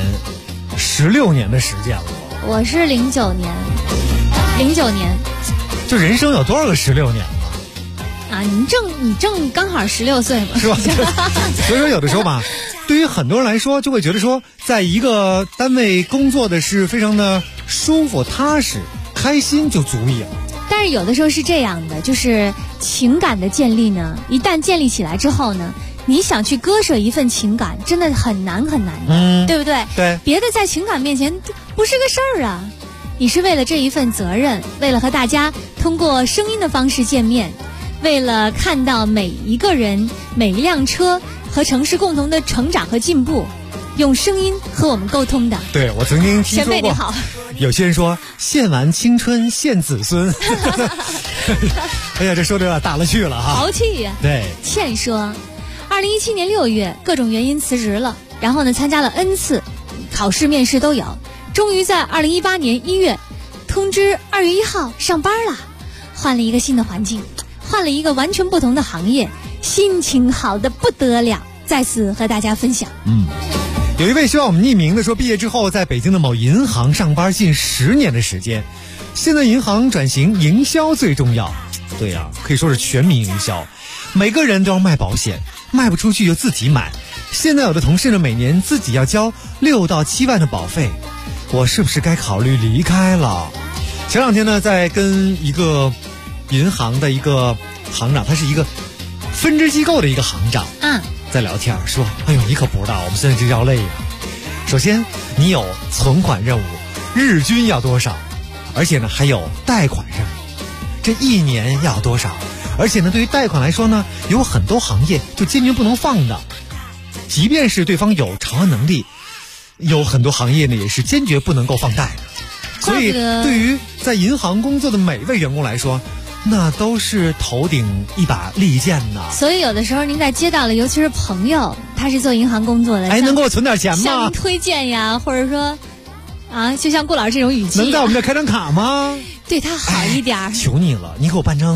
16年的时间了。 我是09年， 就人生有多少个16年了啊？你正刚好16岁嘛， 是吧？所以说有的时候吧，对于很多人来说，就会觉得说，在一个单位工作的是非常的舒服、踏实、开心就足以了。 但是有的时候是这样的，就是情感的建立呢，一旦建立起来之后呢，你想去割舍一份情感，真的很难很难的，对不对？ 对， 别的在情感面前不是个事儿啊。你是为了这一份责任，为了和大家通过声音的方式见面，为了看到每一个人、每一辆车和城市共同的成长和进步，用声音和我们沟通的。 对，我曾经听说过。 前辈你好。 有些人说献完青春献子孙。哎呀，这说的有点大了去了哈。 豪气呀。 对。 倩说，2017年6月各种原因辞职了，然后呢参加了 N 次考试面试都有，终于在2018年1月通知2月1号上班了，换了一个新的环境，换了一个完全不同的行业，心情好的不得了，在此和大家分享。 有一位希望我们匿名的说，毕业之后在北京的某银行上班近10年的时间，现在银行转型，营销最重要。对呀，可以说是全民营销，每个人都要卖保险，卖不出去就自己买。现在有的同事呢，每年自己要交6到7万的保费，我是不是该考虑离开了？前两天呢，在跟一个银行的一个行长，他是一个分支机构的一个行长，在聊天说，哎呦，你可不知道我们现在这要累呀。首先你有存款任务，日均要多少，而且呢还有贷款任务，这1年要多少，而且呢对于贷款来说呢，有很多行业就坚决不能放的，即便是对方有偿还能力，有很多行业呢也是坚决不能够放贷的。所以对于在银行工作的每位员工来说，那都是头顶一把利剑呐。 所以有的时候您在接到了，尤其是朋友他是做银行工作的， 能给我存点钱吗？ 向您推荐呀，或者说就像顾老师这种语气， 能在我们这开张卡吗？ 对他好一点。 求你了，你给我办张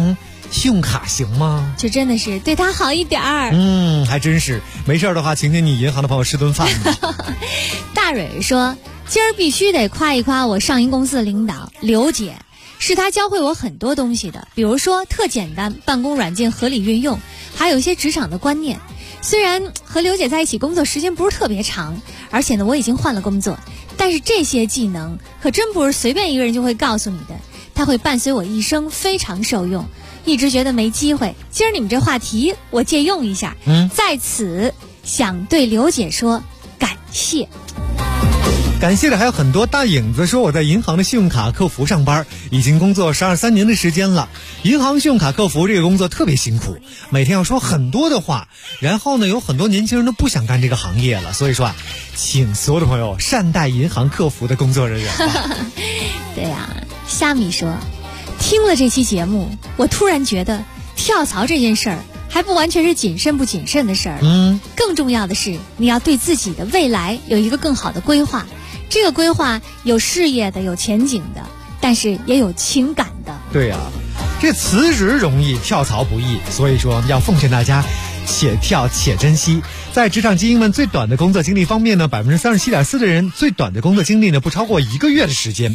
信用卡行吗？ 就真的是对他好一点儿。 还真是。没事的话，请你银行的朋友吃顿饭吧。 大蕊说，今儿必须得夸一夸我上一公司的领导刘姐，是她教会我很多东西的，比如说特简单办公软件合理运用，还有一些职场的观念。虽然和刘姐在一起工作时间不是特别长，而且呢我已经换了工作，但是这些技能可真不是随便一个人就会告诉你的，它会伴随我一生，非常受用。一直觉得没机会，今儿你们这话题我借用一下，在此想对刘姐说感谢。 感谢的还有很多。大影子说，我在银行的信用卡客服上班，已经工作12-13年的时间了。银行信用卡客服这个工作特别辛苦，每天要说很多的话，然后呢有很多年轻人都不想干这个行业了，所以说啊，请所有的朋友善待银行客服的工作人员吧。 对呀，虾米说，听了这期节目，我突然觉得跳槽这件事儿还不完全是谨慎不谨慎的事儿，更重要的是你要对自己的未来有一个更好的规划。这个规划有事业的，有前景的，但是也有情感的。 对呀，这辞职容易，跳槽不易，所以说要奉劝大家且跳且珍惜。在职场精英们最短的工作经历方面呢，37.4%的人最短的工作经历呢不超过1个月的时间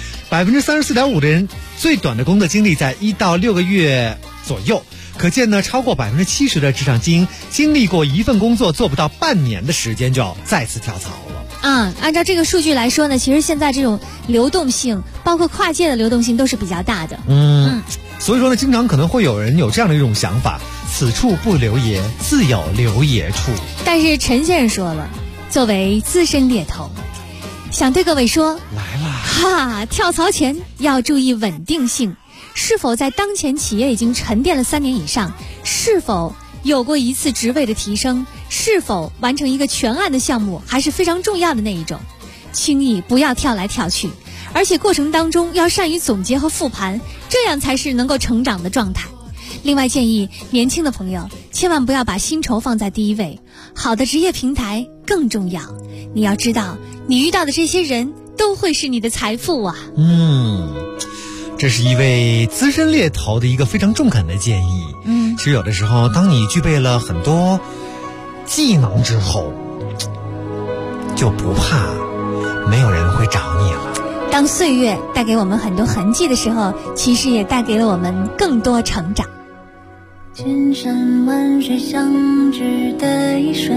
，34.5%的人最短的工作经历在1到6个月左右。可见呢，超过70%的职场精英经历过一份工作做不到半年的时间就要再次跳槽了。 按照这个数据来说呢，其实现在这种流动性，包括跨界的流动性都是比较大的。 所以说呢，经常可能会有人有这样的一种想法：此处不留爷，自有留爷处。 但是陈先生说了，作为资深猎头，想对各位说，来了，跳槽前要注意稳定性。是否在当前企业已经沉淀了3年以上？是否有过一次职位的提升？是否完成一个全案的项目，还是非常重要的那一种？轻易不要跳来跳去，而且过程当中要善于总结和复盘，这样才是能够成长的状态。另外建议年轻的朋友千万不要把薪酬放在第一位，好的职业平台更重要。你要知道，你遇到的这些人都会是你的财富啊。 这是一位资深猎头的一个非常中肯的建议。其实有的时候，当你具备了很多技能之后，就不怕没有人会找你了。 当岁月带给我们很多痕迹的时候，其实也带给了我们更多成长。 千山万水相聚的一瞬，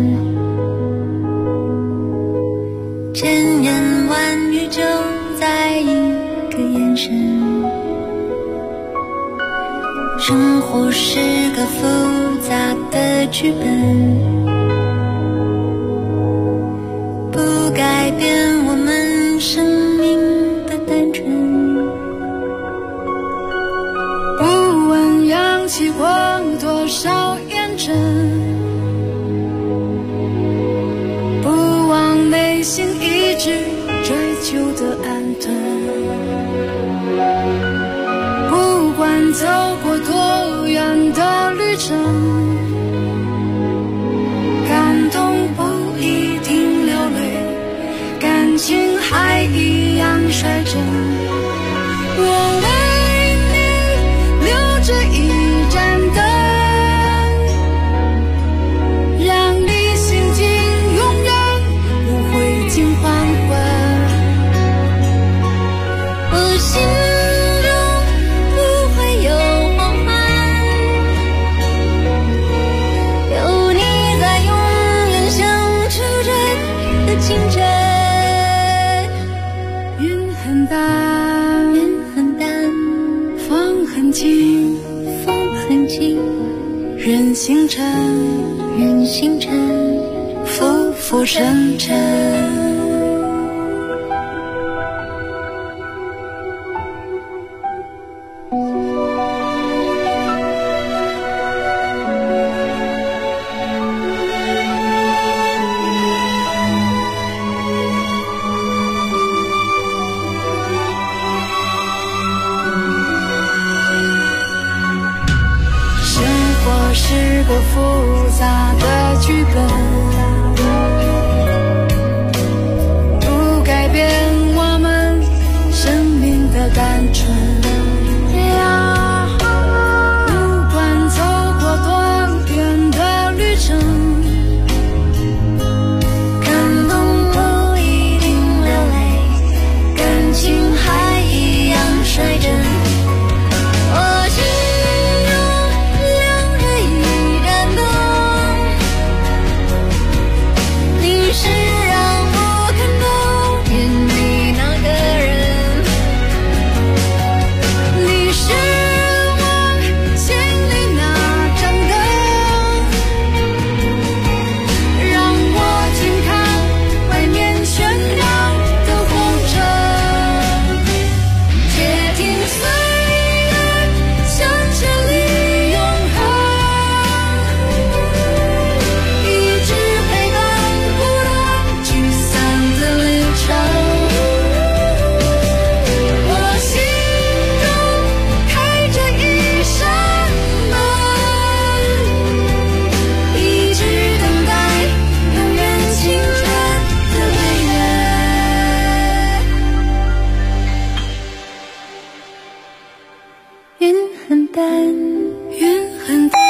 千言万语就在一个眼神。生活是个复杂的剧本，不改变我们生命的单纯。 不问扬起过多少验证，不忘内心一直追求的安顿。不管走过多远的旅程，感动不一定流泪，感情还一样率真。我为你留着一盏灯，让你心境永远不会尽黄昏。 我心人星辰， 人星辰， 浮浮沉沉。是个复杂的剧本，不改变我们生命的单纯。 但愿很淡。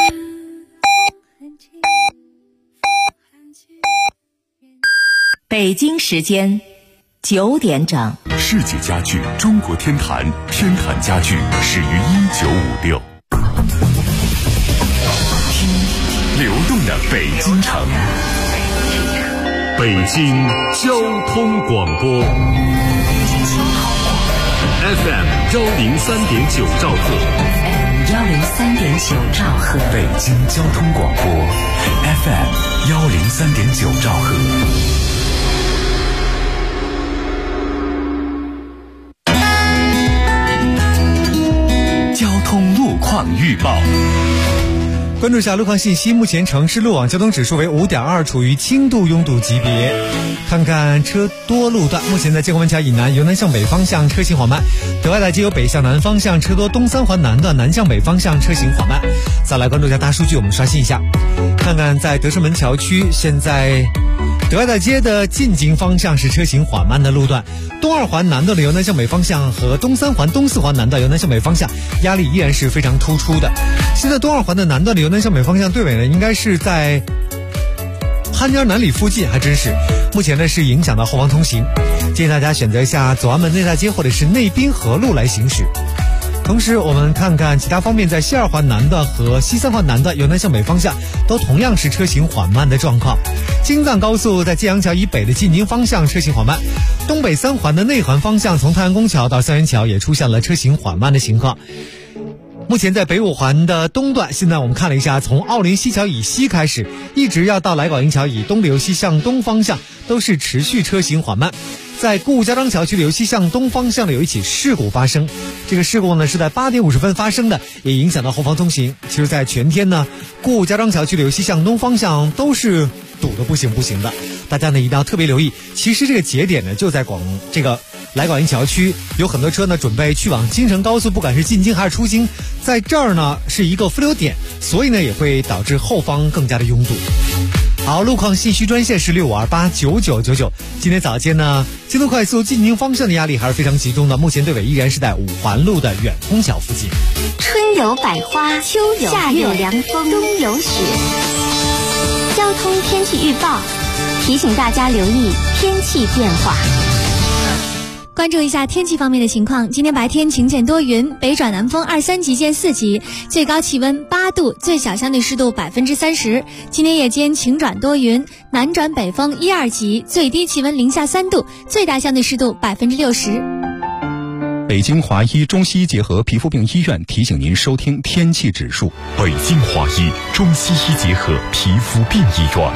北京时间9点整。 世纪家具中国天坛，天坛家具始于1956。流动的北京城，北京交通广播 FM 103.9兆赫 103.9兆赫， 北京交通广播 FM 103.9兆赫。 交通路况预报。 关注一下路况信息，目前城市路网交通指数为5.2，处于轻度拥堵级别。看看车多路段，目前在建国门桥以南由南向北方向车行缓慢，德外大街由北向南方向车多，东三环南段南向北方向车行缓慢。再来关注一下大数据，我们刷新一下，看看在德胜门桥区，现在德外大街的进京方向是车行缓慢的路段，东二环南段的由南向北方向和东三环东四环南段由南向北方向压力依然是非常突出的。现在东二环的南段的由南向北方向对尾呢，应该是在潘家南里附近，还真是目前呢是影响到后方通行，建议大家选择一下左安门内大街或者是内滨河路来行驶。同时我们看看其他方面，在西二环南段和西三环南段由南向北方向都同样是车行缓慢的状况。京藏高速在建阳桥以北的进京方向车行缓慢，东北三环的内环方向从太阳宫桥到三元桥也出现了车行缓慢的情况。目前在北五环的东段，现在我们看了一下，从奥林西桥以西开始，一直要到来广营桥以东的由西向东方向都是持续车行缓慢。在顾家庄桥区的由西向东方向的有一起事故发生，这个事故呢是在8点50分发生的，也影响到后方通行。其实在全天呢，顾家庄桥区的由西向东方向都是堵得不行的，大家呢一定要特别留意。其实这个节点呢就在来广营桥区，有很多车呢准备去往京承高速，不管是进京还是出京，在这儿呢是一个分流点，所以呢也会导致后方更加的拥堵。好，路况信息专线是65289999。今天早间呢，京东快速进京方向的压力还是非常集中的，目前队尾依然是在五环路的远通桥附近。 春有百花，秋有夏有凉风，冬有雪。交通天气预报提醒大家留意天气变化。 关注一下天气方面的情况，今天白天晴见多云，北转南风2-3级见4级，最高气温8度，最小相对湿度30%。今天夜间晴转多云，南转北风1-2级，最低气温零下3度，最大相对湿度60%。 北京华医中西医结合皮肤病医院提醒您收听天气指数。北京华医中西医结合皮肤病医院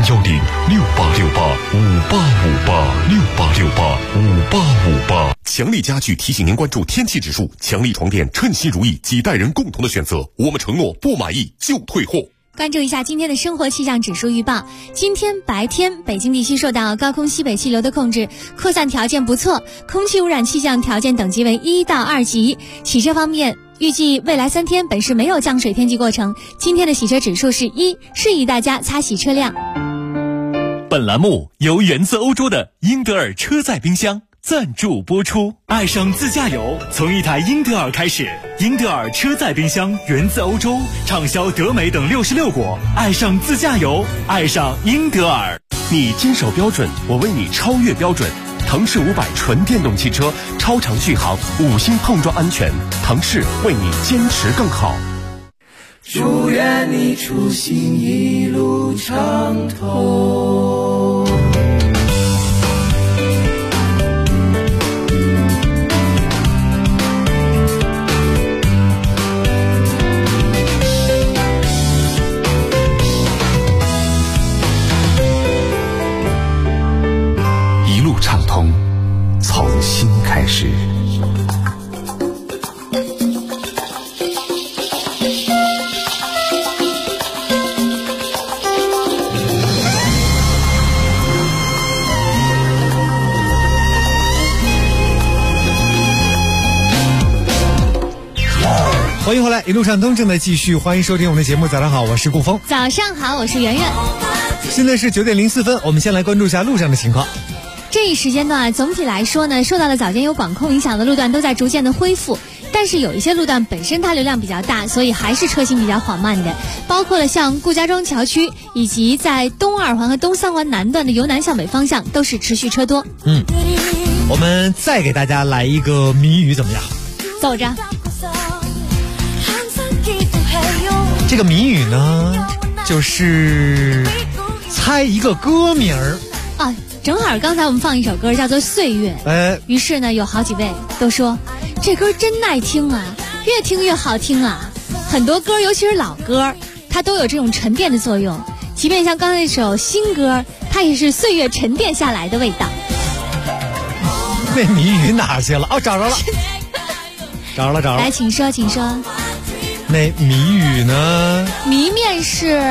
，010-6868-5858，6858-5858。强力家具提醒您关注天气指数。强力床垫，称心如意，几代人共同的选择。我们承诺不满意就退货。 关注一下今天的生活气象指数预报。今天白天，北京地区受到高空西北气流的控制，扩散条件不错，空气污染气象条件等级为1到2级。洗车方面，预计未来3天本市没有降水天气过程，今天的洗车指数是1，适宜大家擦洗车辆。 本栏目由源自欧洲的英德尔车载冰箱赞助播出。爱上自驾游，从一台英德尔开始。英德尔车载冰箱源自欧洲，畅销德美等66国。爱上自驾游，爱上英德尔。你坚守标准，我为你超越标准。腾势500纯电动汽车，超长续航，5星碰撞安全。腾势为你坚持更好。 祝愿你出行一路畅通。 一路畅通，从心开始。 欢迎回来，一路畅通正在继续，欢迎收听我们的节目。早上好，我是顾峰。 早上好，我是圆圆。 现在是9点04分，我们先来关注一下路上的情况。 这一时间段总体来说呢，受到了早间有管控影响的路段都在逐渐的恢复，但但是有一些路段本身它流量比较大，所以还是车行比较缓慢的，包括了像顾家庄桥区以及在东2环和东3环南段的由南向北方向都是持续车多。 我们再给大家来一个谜语怎么样？ 走着。 这个谜语呢，就是猜一个歌名儿啊。正好刚才我们放一首歌叫做《岁月》，于是呢有好几位都说这歌真耐听啊，越听越好听啊。很多歌尤其是老歌，它都有这种沉淀的作用，即便像刚才那首新歌，它也是岁月沉淀下来的味道。 那谜语哪去了？哦，找着了找着了。 来，请说那谜语呢？ 谜面是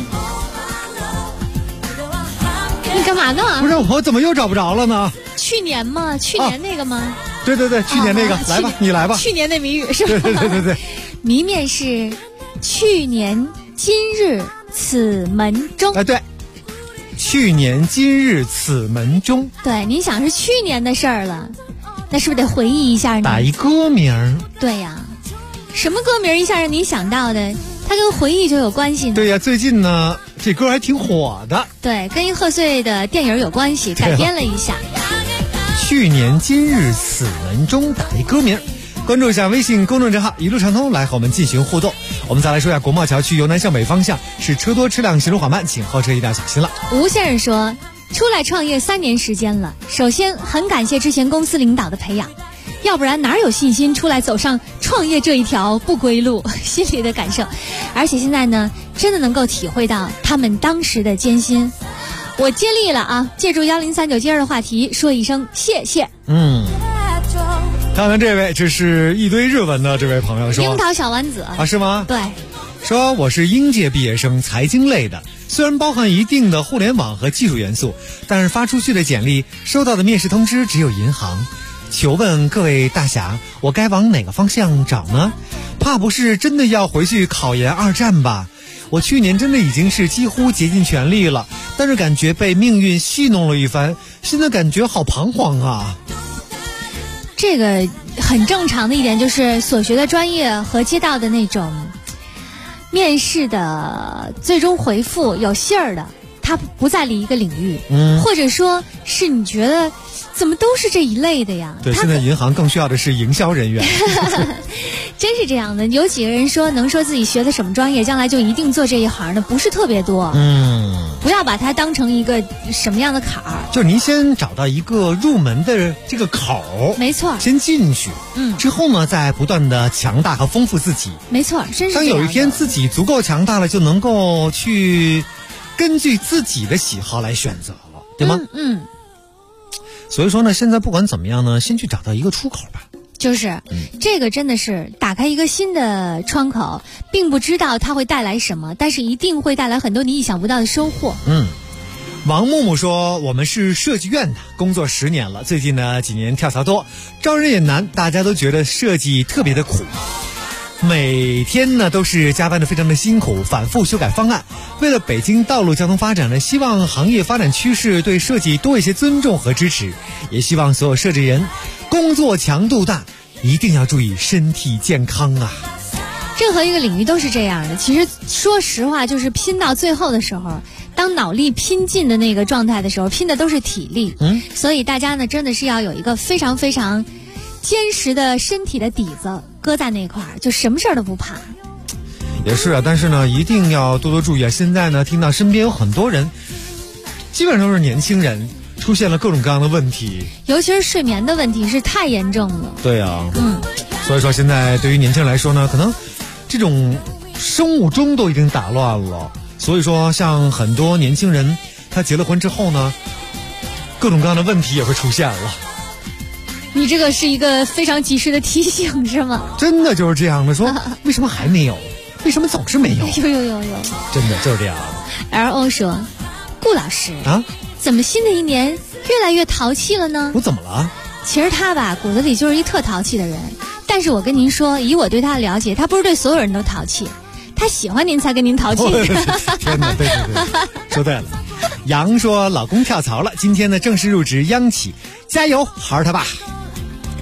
你干嘛呢？ 不是，我怎么又找不着了呢？ 去年吗？去年那个吗？ 对，去年那个，来吧，你来吧。 去年那谜语是吧？ 对。 谜面是去年今日此门中。 对，去年今日此门中。 对，您想是去年的事儿了，那是不是得回忆一下呢？ 打一歌名。 对呀，什么歌名一下让您想到的？它跟回忆就有关系呢。 对呀，最近呢这歌还挺火的。 对，跟一贺岁的电影有关系，改编了一下。 去年今日此门中，打一歌名。关注一下微信公众账号一路畅通，来和我们进行互动。我们再来说一下国贸桥区由南向北方向是车多车辆行驶缓慢，请后车一定要小心了。 吴先生说，出来创业3年时间了，首先很感谢之前公司领导的培养，要不然哪有信心出来走上创业这一条不归路，心里的感受。而且现在呢，真的能够体会到他们当时的艰辛。我接力了啊，借助1039今儿的话题说一声谢谢。 看看这位，这是一堆日文的这位朋友说， 樱桃小丸子啊，是吗？ 对， 说我是应届毕业生，财经类的，虽然包含一定的互联网和技术元素，但是发出去的简历收到的面试通知只有银行。求问各位大侠，我该往哪个方向找呢？怕不是真的要回去考研2战吧？我去年真的已经是几乎竭尽全力了，但是感觉被命运戏弄了一番，现在感觉好彷徨啊。 这个很正常的一点就是所学的专业和接到的那种面试的最终回复有信儿的，它不在一个领域，或者说是你觉得怎么都是这一类的呀？ 对，现在银行更需要的是营销人员。 真是这样的，有几个人说能说自己学的什么专业，将来就一定做这一行的，不是特别多。不要把它当成一个什么样的坎儿。 就是您先找到一个入门的这个口， 没错， 先进去，之后呢，再不断的强大和丰富自己。 没错，真是这样的。 当有一天自己足够强大了，就能够去根据自己的喜好来选择了，对吗？所以说呢，现在不管怎么样呢，先去找到一个出口吧。 就是这个真的是打开一个新的窗口，并不知道它会带来什么，但是一定会带来很多你意想不到的收获。 王木木说，我们是设计院的，工作10年了，最近呢几年跳槽多，招人也难，大家都觉得设计特别的苦，每天呢都是加班的非常的辛苦，反复修改方案。为了北京道路交通发展呢，希望行业发展趋势对设计多一些尊重和支持，也希望所有设计人工作强度大，一定要注意身体健康啊。 任何一个领域都是这样的，其实说实话，就是拼到最后的时候，当脑力拼尽的那个状态的时候，拼的都是体力。所以大家呢真的是要有一个非常非常坚实的身体的底子搁在那块儿，就什么事儿都不怕。 也是啊，但是呢一定要多多注意啊。现在呢听到身边有很多人，基本上都是年轻人，出现了各种各样的问题， 尤其是睡眠的问题是太严重了。 对啊，所以说现在对于年轻人来说呢，可能这种生物钟都已经打乱了。所以说像很多年轻人他结了婚之后呢，各种各样的问题也会出现了。 你这个是一个非常及时的提醒是吗？ 真的就是这样的，说为什么还没有，为什么总是没有？ 有真的就是这样。 LO 说，顾老师啊， 怎么新的一年越来越淘气了呢？ 我怎么了？ 其实他吧骨子里就是一特淘气的人，但是我跟您说，以我对他的了解，他不是对所有人都淘气，他喜欢您才跟您淘气。 天哪，对，说对了。杨说，老公跳槽了，今天呢正式入职央企，加油，孩儿他爸。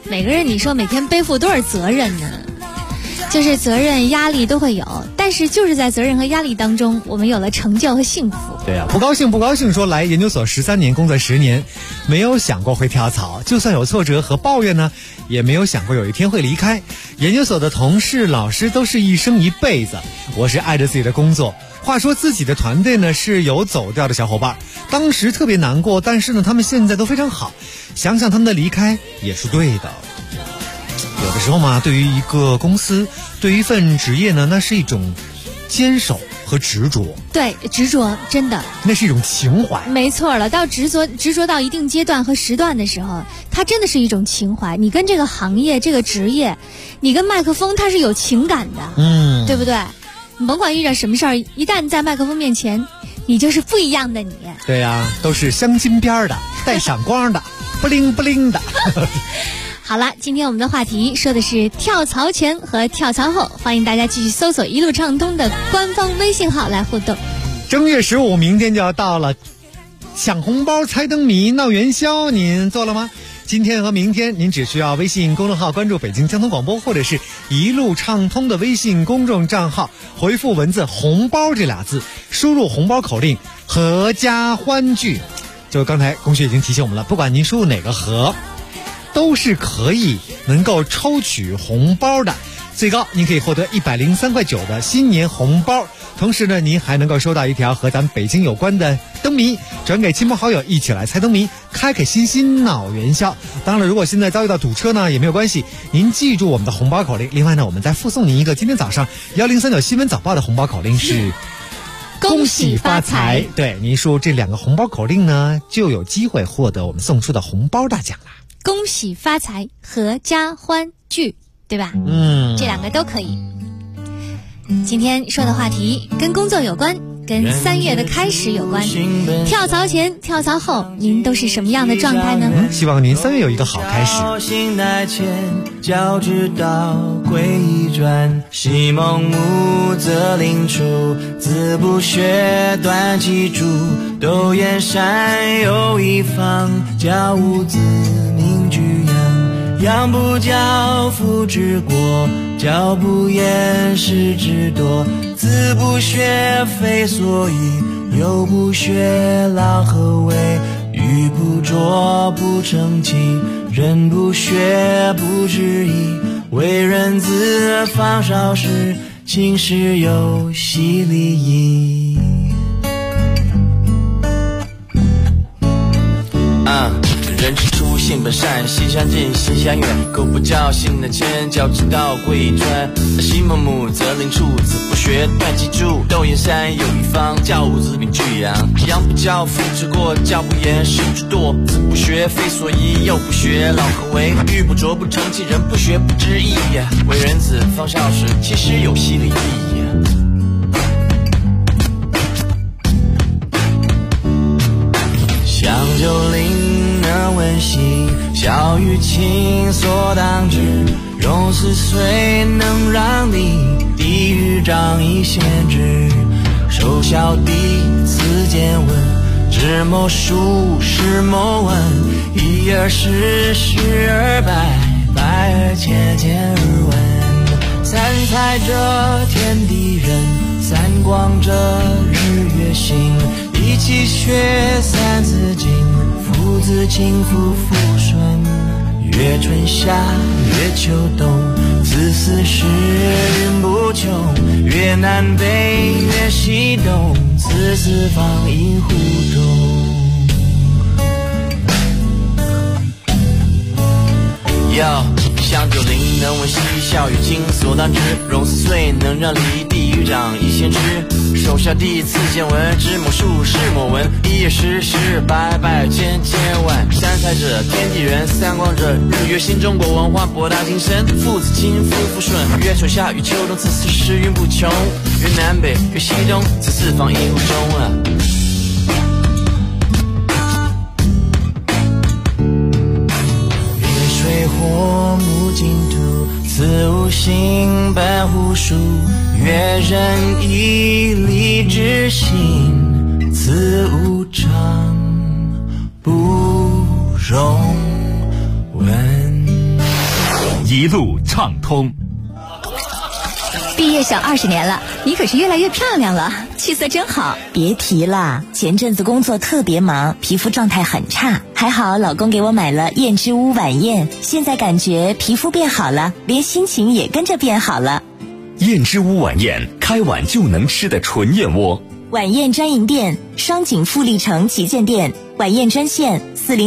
每个人你说每天背负多少责任呢？就是责任压力都会有，但是就是在责任和压力当中，我们有了成就和幸福。 对啊，不高兴说来研究所13年，工作10年，没有想过会跳槽，就算有挫折和抱怨呢，也没有想过有一天会离开。研究所的同事老师都是一生一辈子，我是爱着自己的工作。话说自己的团队呢是有走掉的小伙伴，当时特别难过，但是呢他们现在都非常好，想想他们的离开也是对的。有的时候嘛，对于一个公司，对于一份职业呢，那是一种坚守和执着。 对，执着真的， 那是一种情怀。 没错了，到执着到一定阶段和时段的时候，它真的是一种情怀。你跟这个行业、这个职业，你跟麦克风，它是有情感的，对不对？你甭管遇到什么事儿，一旦在麦克风面前，你就是不一样的你。 对呀，都是镶金边的，带闪光的，不灵不灵的。 好了，今天我们的话题说的是跳槽前和跳槽后，欢迎大家继续搜索一路畅通的官方微信号来互动。 正月15明天就要到了，抢红包、猜灯谜、闹元宵，您做了吗？今天和明天您只需要微信公众号关注北京交通广播，或者是一路畅通的微信公众账号，回复文字红包这俩字，输入红包口令阖家欢聚。就刚才龚学已经提醒我们了，不管您输入哪个阖，都是可以能够抽取红包的，最高您可以获得103.9块的新年红包。同时呢，您还能够收到一条和咱们北京有关的灯谜，转给亲朋好友一起来猜灯谜，开开心心闹元宵。当然了，如果现在遭遇到堵车呢，也没有关系，您记住我们的红包口令。另外呢，我们再附送您一个今天早上1039新闻早报的红包口令是恭喜发财。对，您输这2个红包口令呢，就有机会获得我们送出的红包大奖啦。 恭喜发财，阖家欢聚，对吧？这2个都可以。今天说的话题跟工作有关，跟3月的开始有关。跳槽前、跳槽后，您都是什么样的状态呢？ 希望您3月有一个好开始。 醒来前，脚趾到归一转，西蒙目则领出，子不学断其柱，窦燕山有一方，教无子名居阳，阳不教父之过，教不严师之多，子不学非所宜，幼不学老何为，玉不琢不成器，人不学不知义，为人子方少时，亲师友习礼仪。人之初性本善，性相近，性相远。苟不教，性乃迁，教之道贵以专。西蒙目则领出，子不学断其柱。窦燕山有一方，教无子名俱扬。阳不教父之过，教不严师之惰。子不学非所宜，幼不学老何为。玉不琢不成器，人不学不知义。为人子方少时，亲师友习礼仪。香九龄能温馨，小雨情所当之，融四岁能让梨，地狱仗义先知，受小弟此见闻，知谋数识谋文，一而十，十而百，百而千，千而文，三才者天地人，三光者日月星，一气血三字经，父子亲夫妇顺，月春夏月秋冬，子嗣时运不穷，越南北越西东，子嗣方应湖中。香九龄能闻兮，笑语经所当知，融四岁能让梨，地狱仗义先知，受小弟次见闻，知谋数识谋文，一而十，十而百，百而千，千而万，三才者天地人，三光者日月星，中国文化博大精深，父子亲夫妇顺，月春夏月秋冬，子嗣时运不穷，越南北越西东，子嗣方应湖中。火木金土，此无形本乎数，越人以礼之心，此无常不容闻。 一路畅通。 毕业小20年了，你可是越来越漂亮了，气色真好。 别提了，前阵子工作特别忙，皮肤状态很差，还好老公给我买了燕之屋晚宴，现在感觉皮肤变好了，连心情也跟着变好了。 燕之屋晚宴，开碗就能吃的纯燕窝。 晚宴专营店，双井富力城旗舰店，晚宴专线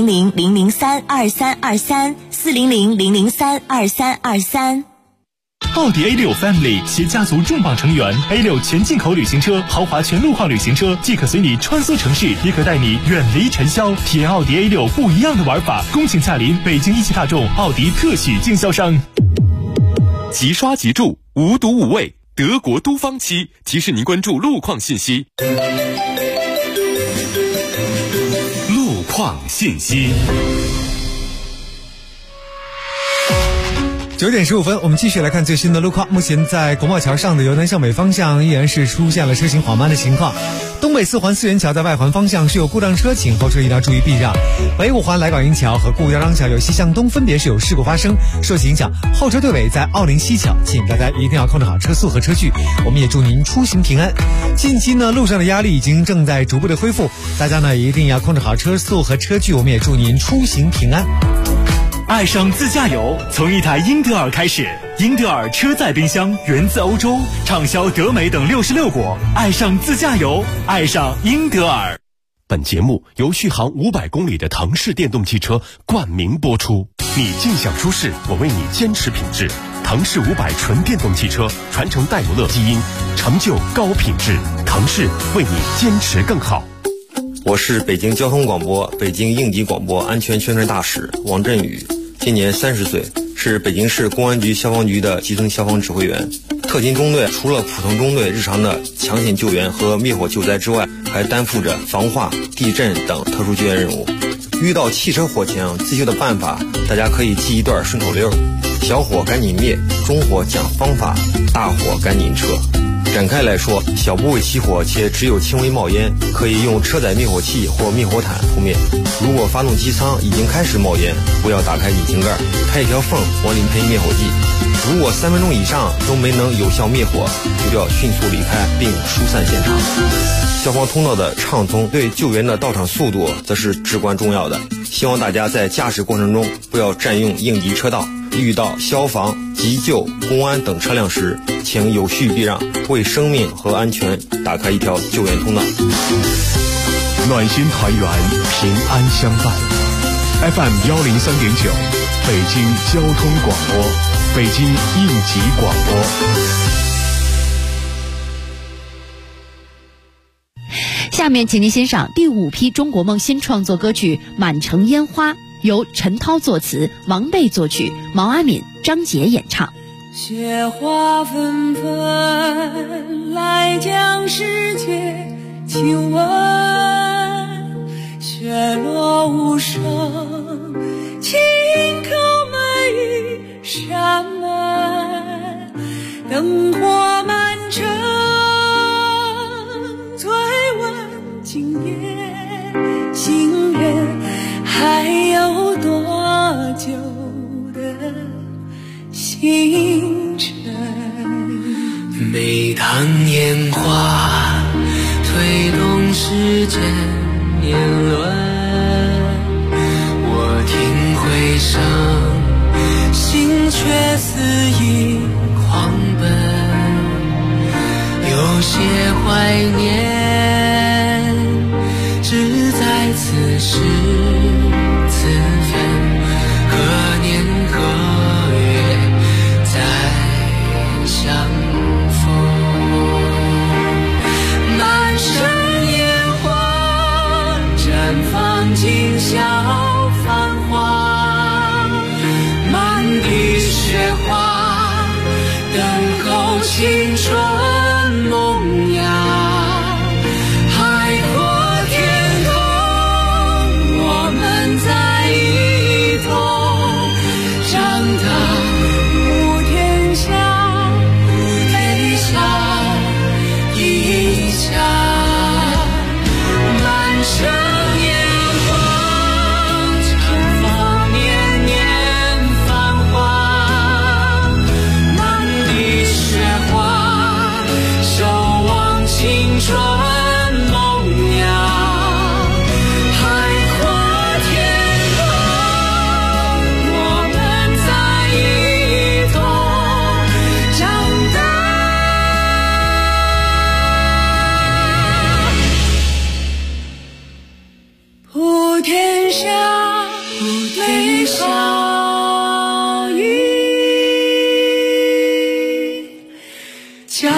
400-003-2323，400-003-2323。 奥迪 A6 Family 携家族重磅成员 A6 全进口旅行车、豪华全路况旅行车，既可随你穿梭城市，也可带你远离尘嚣，体验奥迪 A6 不一样的玩法。恭请驾临北京一汽大众奥迪特许经销商。 即刷即住，无毒无味，德国都方漆提示您关注路况信息。路况信息。 9点15分，我们继续来看最新的路况。目前在国贸桥上的由南向北方向依然是出现了车行缓慢的情况。东北四环四元桥在外环方向是有故障车，请后车一定要注意避让。北五环来港营桥和顾家庄桥由西向东分别是有事故发生，受其影响，后车队尾在奥林西桥，请大家一定要控制好车速和车距。我们也祝您出行平安。近期呢，路上的压力已经正在逐步的恢复，大家呢一定要控制好车速和车距。我们也祝您出行平安。 爱上自驾游，从一台英特尔开始。英特尔车载冰箱源自欧洲，畅销德美等66国。爱上自驾游，爱上英特尔。 本节目由续航500公里的腾势电动汽车冠名播出。你尽享舒适，我为你坚持品质。腾势500纯电动汽车，传承戴姆勒基因，成就高品质。腾势为你坚持更好。 我是北京交通广播、北京应急广播安全宣传大使王振宇，今年30岁，是北京市公安局消防局的基层消防指挥员。特勤中队除了普通中队日常的抢险救援和灭火救灾之外，还担负着防化、地震等特殊救援任务。遇到汽车火情，自救的办法大家可以记一段顺口溜：小火赶紧灭，中火讲方法，大火赶紧撤。展开来说，小部位起火且只有轻微冒烟，可以用车载灭火器或灭火毯扑灭。如果发动机舱已经开始冒烟，不要打开引擎盖，开一条缝往里喷灭火剂。如果3分钟以上都没能有效灭火，就要迅速离开并疏散现场。消防通道的畅通对救援的到场速度则是至关重要的。希望大家在驾驶过程中不要占用应急车道，遇到消防、急救、公安等车辆时，请有序避让，为生命和安全打开一条救援通道。 暖心团圆，平安相伴。FM 103.9，北京交通广播，北京应急广播。 下面请您欣赏第5批中国梦新创作歌曲《满城烟花》，由陈涛作词，王贝作曲，毛阿敏、张杰演唱。 雪花纷纷来将世界亲吻，雪落无声，轻叩每一扇门，灯火满城，醉问今夜心愿还有多久的星辰。 每当烟花推动世间年轮，我听回声，心却似已狂奔，有些怀念只在此时此分，何年何月再相逢。满城烟花绽放今宵繁华，满地雪花等候青春萌芽。海阔天空，我们在一同长大。 普天下，天下一家。 满城烟花绽放年年繁华， 家。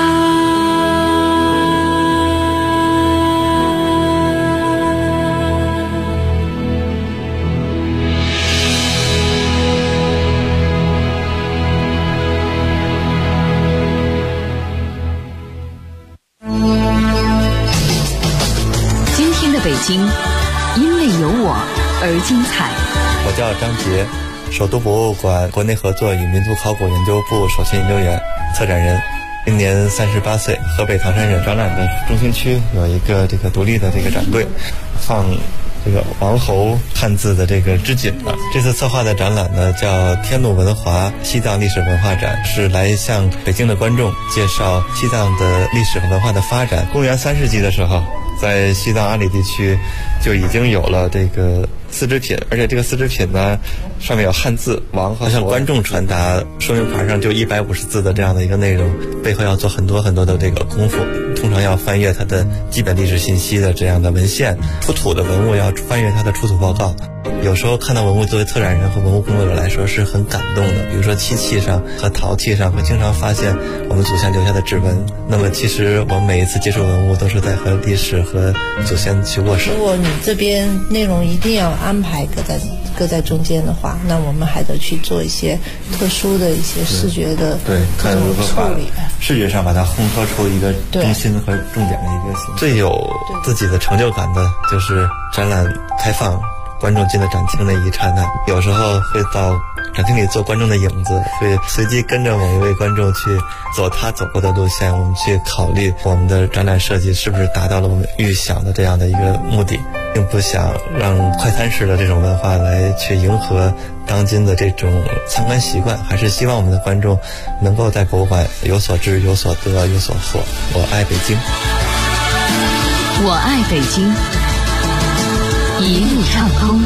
今天的北京，因为有我而精彩。 我叫张杰，首都博物馆国内合作与民族考古研究部首席研究员、策展人，今年38岁，河北唐山人。展览的中心区有一个独立的展柜，放这个王侯汉字的织锦的。这次策划的展览呢叫天路文华西藏历史文化展，是来向北京的观众介绍西藏的历史和文化的发展。公元3世纪的时候，在西藏阿里地区就已经有了丝织品，而且这个丝织品呢上面有汉字王和向观众传达，说明牌上就150字的这样的一个内容，背后要做很多很多的功夫，通常要翻阅它的基本历史信息的这样的文献，出土的文物要翻阅它的出土报告。有时候看到文物，作为策展人和文物工作者来说是很感动的。比如说漆器上和陶器上会经常发现我们祖先留下的指纹，那么其实我们每一次接触文物都是在和历史和祖先去握手。 如果你这边内容一定要安排搁在中间的话，那我们还得去做一些特殊的一些视觉的看如何把视觉上把它烘托出一个中心和重点的一个形象。最有自己的成就感的就是展览开放，观众进了展厅那一刹那，有时候会到展厅里做观众的影子，会随机跟着某一位观众去走他走过的路线，我们去考虑我们的展览设计是不是达到了我们预想的这样的一个目的，并不想让快餐式的这种文化来去迎合当今的这种参观习惯，还是希望我们的观众能够在博物馆有所知、有所得、有所获。我爱北京， 我爱北京，一路畅通。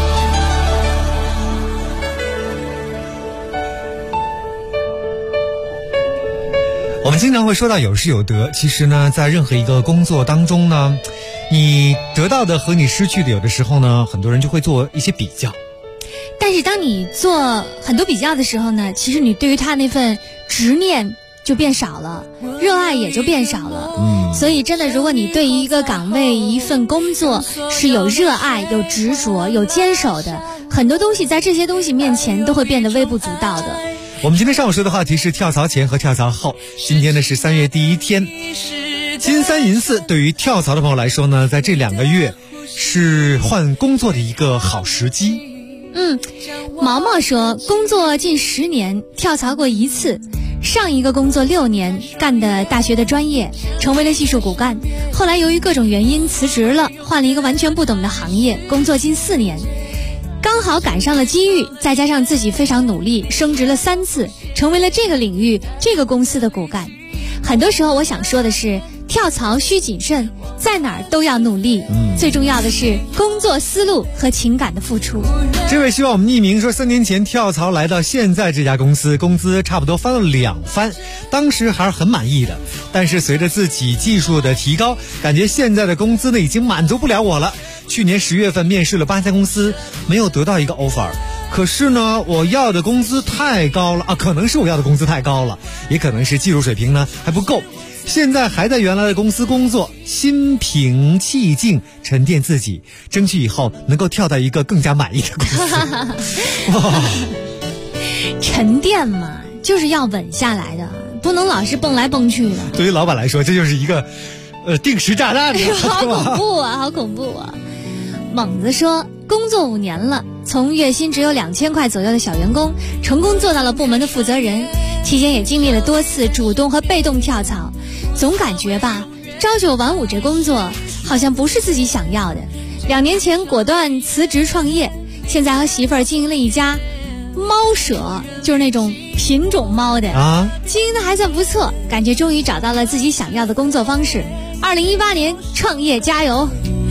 我们经常会说到有失有得，其实呢，在任何一个工作当中呢，你得到的和你失去的，有的时候呢，很多人就会做一些比较。 但是当你做很多比较的时候呢，其实你对于他那份执念就变少了，热爱也就变少了。所以真的，如果你对于一个岗位、一份工作是有热爱、有执着、有坚守的，很多东西在这些东西面前都会变得微不足道的。 我们今天上午说的话题是跳槽前和跳槽后。今天呢是3月第1天，金3银4，对于跳槽的朋友来说呢，在这2个月是换工作的一个好时机。 毛毛说，工作近10年，跳槽过1次。上一个工作6年，干的大学的专业，成为了技术骨干。后来由于各种原因辞职了，换了一个完全不懂的行业，工作近4年。刚好赶上了机遇，再加上自己非常努力，升职了3次，成为了这个领域、这个公司的骨干。很多时候我想说的是，跳槽需谨慎，在哪儿都要努力。最重要的是工作思路和情感的付出。 这位希望我们匿名说，3年前跳槽来到现在这家公司，工资差不多翻了2番，当时还是很满意的。但是随着自己技术的提高，感觉现在的工资呢已经满足不了我了。去年10月份面试了8家公司，没有得到一个 offer。可是呢，我要的工资太高了啊，可能是我要的工资太高了，也可能是技术水平呢还不够。现在还在原来的公司工作，心平气静，沉淀自己，争取以后能够跳到一个更加满意的公司。哇， 沉淀嘛，就是要稳下来的，不能老是蹦来蹦去的。 对于老板来说，这就是一个定时炸弹。 好恐怖啊，好恐怖啊！猛子说，工作5年了，从月薪只有2000块左右的小员工，成功做到了部门的负责人。期间也经历了多次主动和被动跳槽，总感觉吧，朝9晚5这工作好像不是自己想要的。2年前果断辞职创业，现在和媳妇儿经营了一家猫舍，就是那种品种猫的经营的还算不错，感觉终于找到了自己想要的工作方式。2018年创业加油！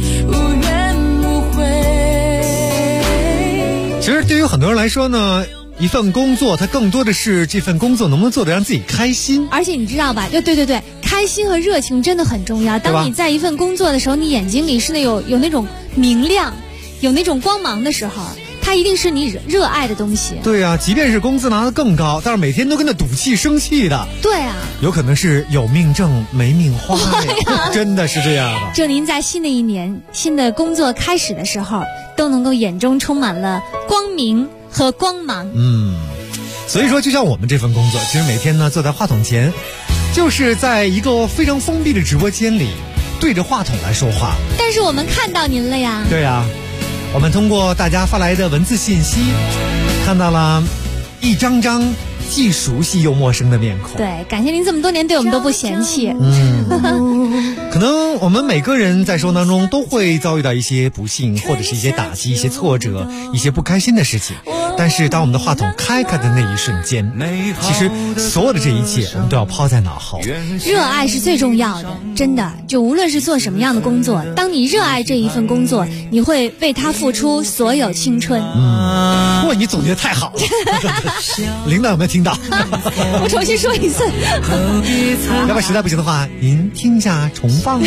其实对于很多人来说呢，一份工作它更多的是这份工作能不能做得让自己开心。 而且你知道吧，对，开心和热情真的很重要。当你在一份工作的时候，你眼睛里是有那种明亮，有那种光芒的时候，它它一定是你热爱的东西。 对啊，即便是工资拿得更高，但是每天都跟那赌气生气的。 对啊， 有可能是有命挣没命花呀，真的是这样的。 祝您在新的一年、新的工作开始的时候，都能够眼中充满了光明和光芒。 所以说就像我们这份工作，其实每天呢坐在话筒前，就是在一个非常封闭的直播间里对着话筒来说话。 但是我们看到您了呀。 对啊，我们通过大家发来的文字信息，看到了一张张既熟悉又陌生的面孔。 对，感谢您这么多年对我们都不嫌弃。 可能我们每个人在生活当中都会遭遇到一些不幸，或者是一些打击、一些挫折、一些不开心的事情。但是当我们的话筒开的那一瞬间，其实所有的这一切我们都要抛在脑后。 热爱是最重要的，真的，就无论是做什么样的工作，当你热爱这一份工作，你会为它付出所有青春。 哇，你总结太好了。领导有没有听到？ 我重新说一次。 要不实在不行的话，您听一下重放。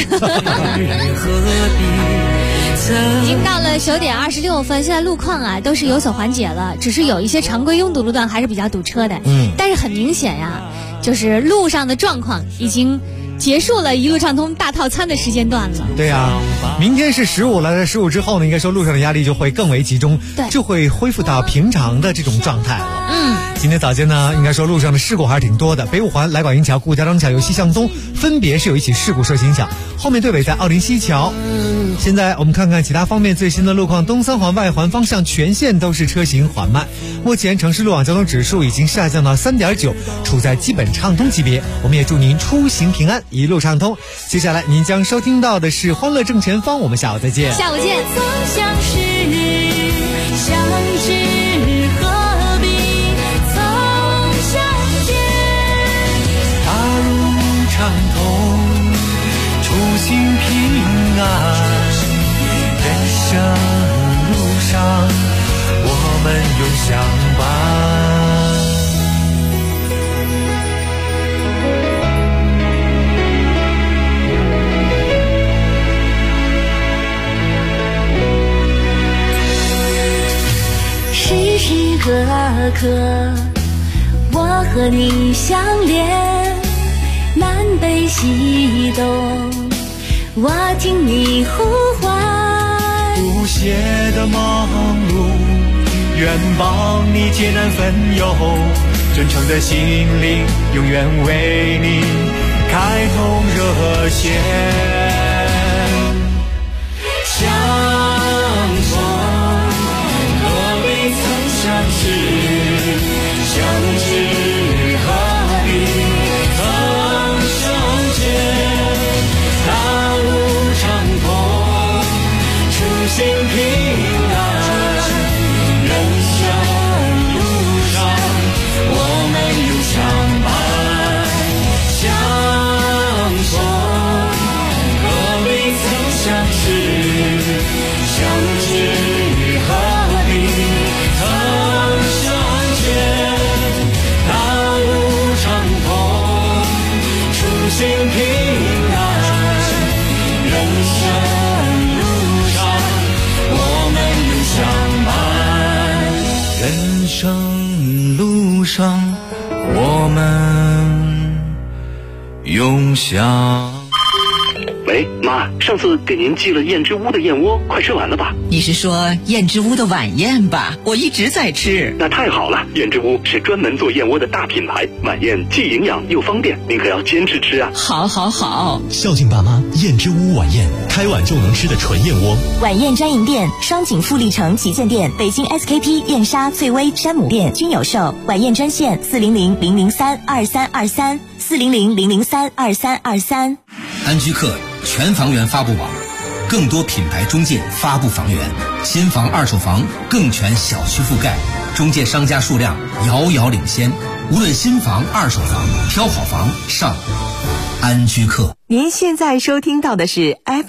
已经到了9点26分，现在路况啊都是有所缓解了，只是有一些常规拥堵路段还是比较堵车的。但是很明显呀，就是路上的状况已经结束了一路畅通大套餐的时间段了。 对啊，明天是15了，在15之后呢，应该说路上的压力就会更为集中，就会恢复到平常的这种状态了。今天早间呢，应该说路上的事故还是挺多的。北五环来广营桥、顾家庄桥由西向东分别是有一起事故受影响，后面对尾在奥林西桥。现在我们看看其他方面最新的路况，东三环外环方向全线都是车行缓慢，目前城市路网交通指数已经下降到3.9，处在基本畅通级别。我们也祝您出行平安，一路畅通。接下来您将收听到的是欢乐正前方，我们下午再见。 下午见。 相识相知何必曾相见， 大路畅通，出行平安，人生路上我们永相伴。 时时刻刻我和你相连，南北西东我听你呼唤， 不懈的忙碌，愿帮你艰难分忧，真诚的心灵永远为你开通热线。相逢何必曾相识，相知何必曾相见。大路畅通，出行平安，人生路上我们永相伴。相逢何必曾相识，相知何必曾相见。大路畅通，出行平安，人生路上我们永相伴。人生路上我们永相。 喂，妈，上次给您寄了燕之屋的燕窝，快吃完了吧？ 你是说燕之屋的晚宴吧？我一直在吃。 那太好了，燕之屋是专门做燕窝的大品牌，晚宴既营养又方便，您可要坚持吃啊！ 好好好， 孝敬爸妈，燕之屋晚宴，开碗就能吃的纯燕窝。 晚宴专营店双井富力城旗舰店、北京 SKP 燕莎、翠微、山姆店均有售。晚宴专线400-003-2323，400-003-2323。 安居客全房源发布网，更多品牌中介发布房源，新房二手房更全小区覆盖，中介商家数量遥遥领先。无论新房二手房，挑好房上安居客。 您现在收听到的是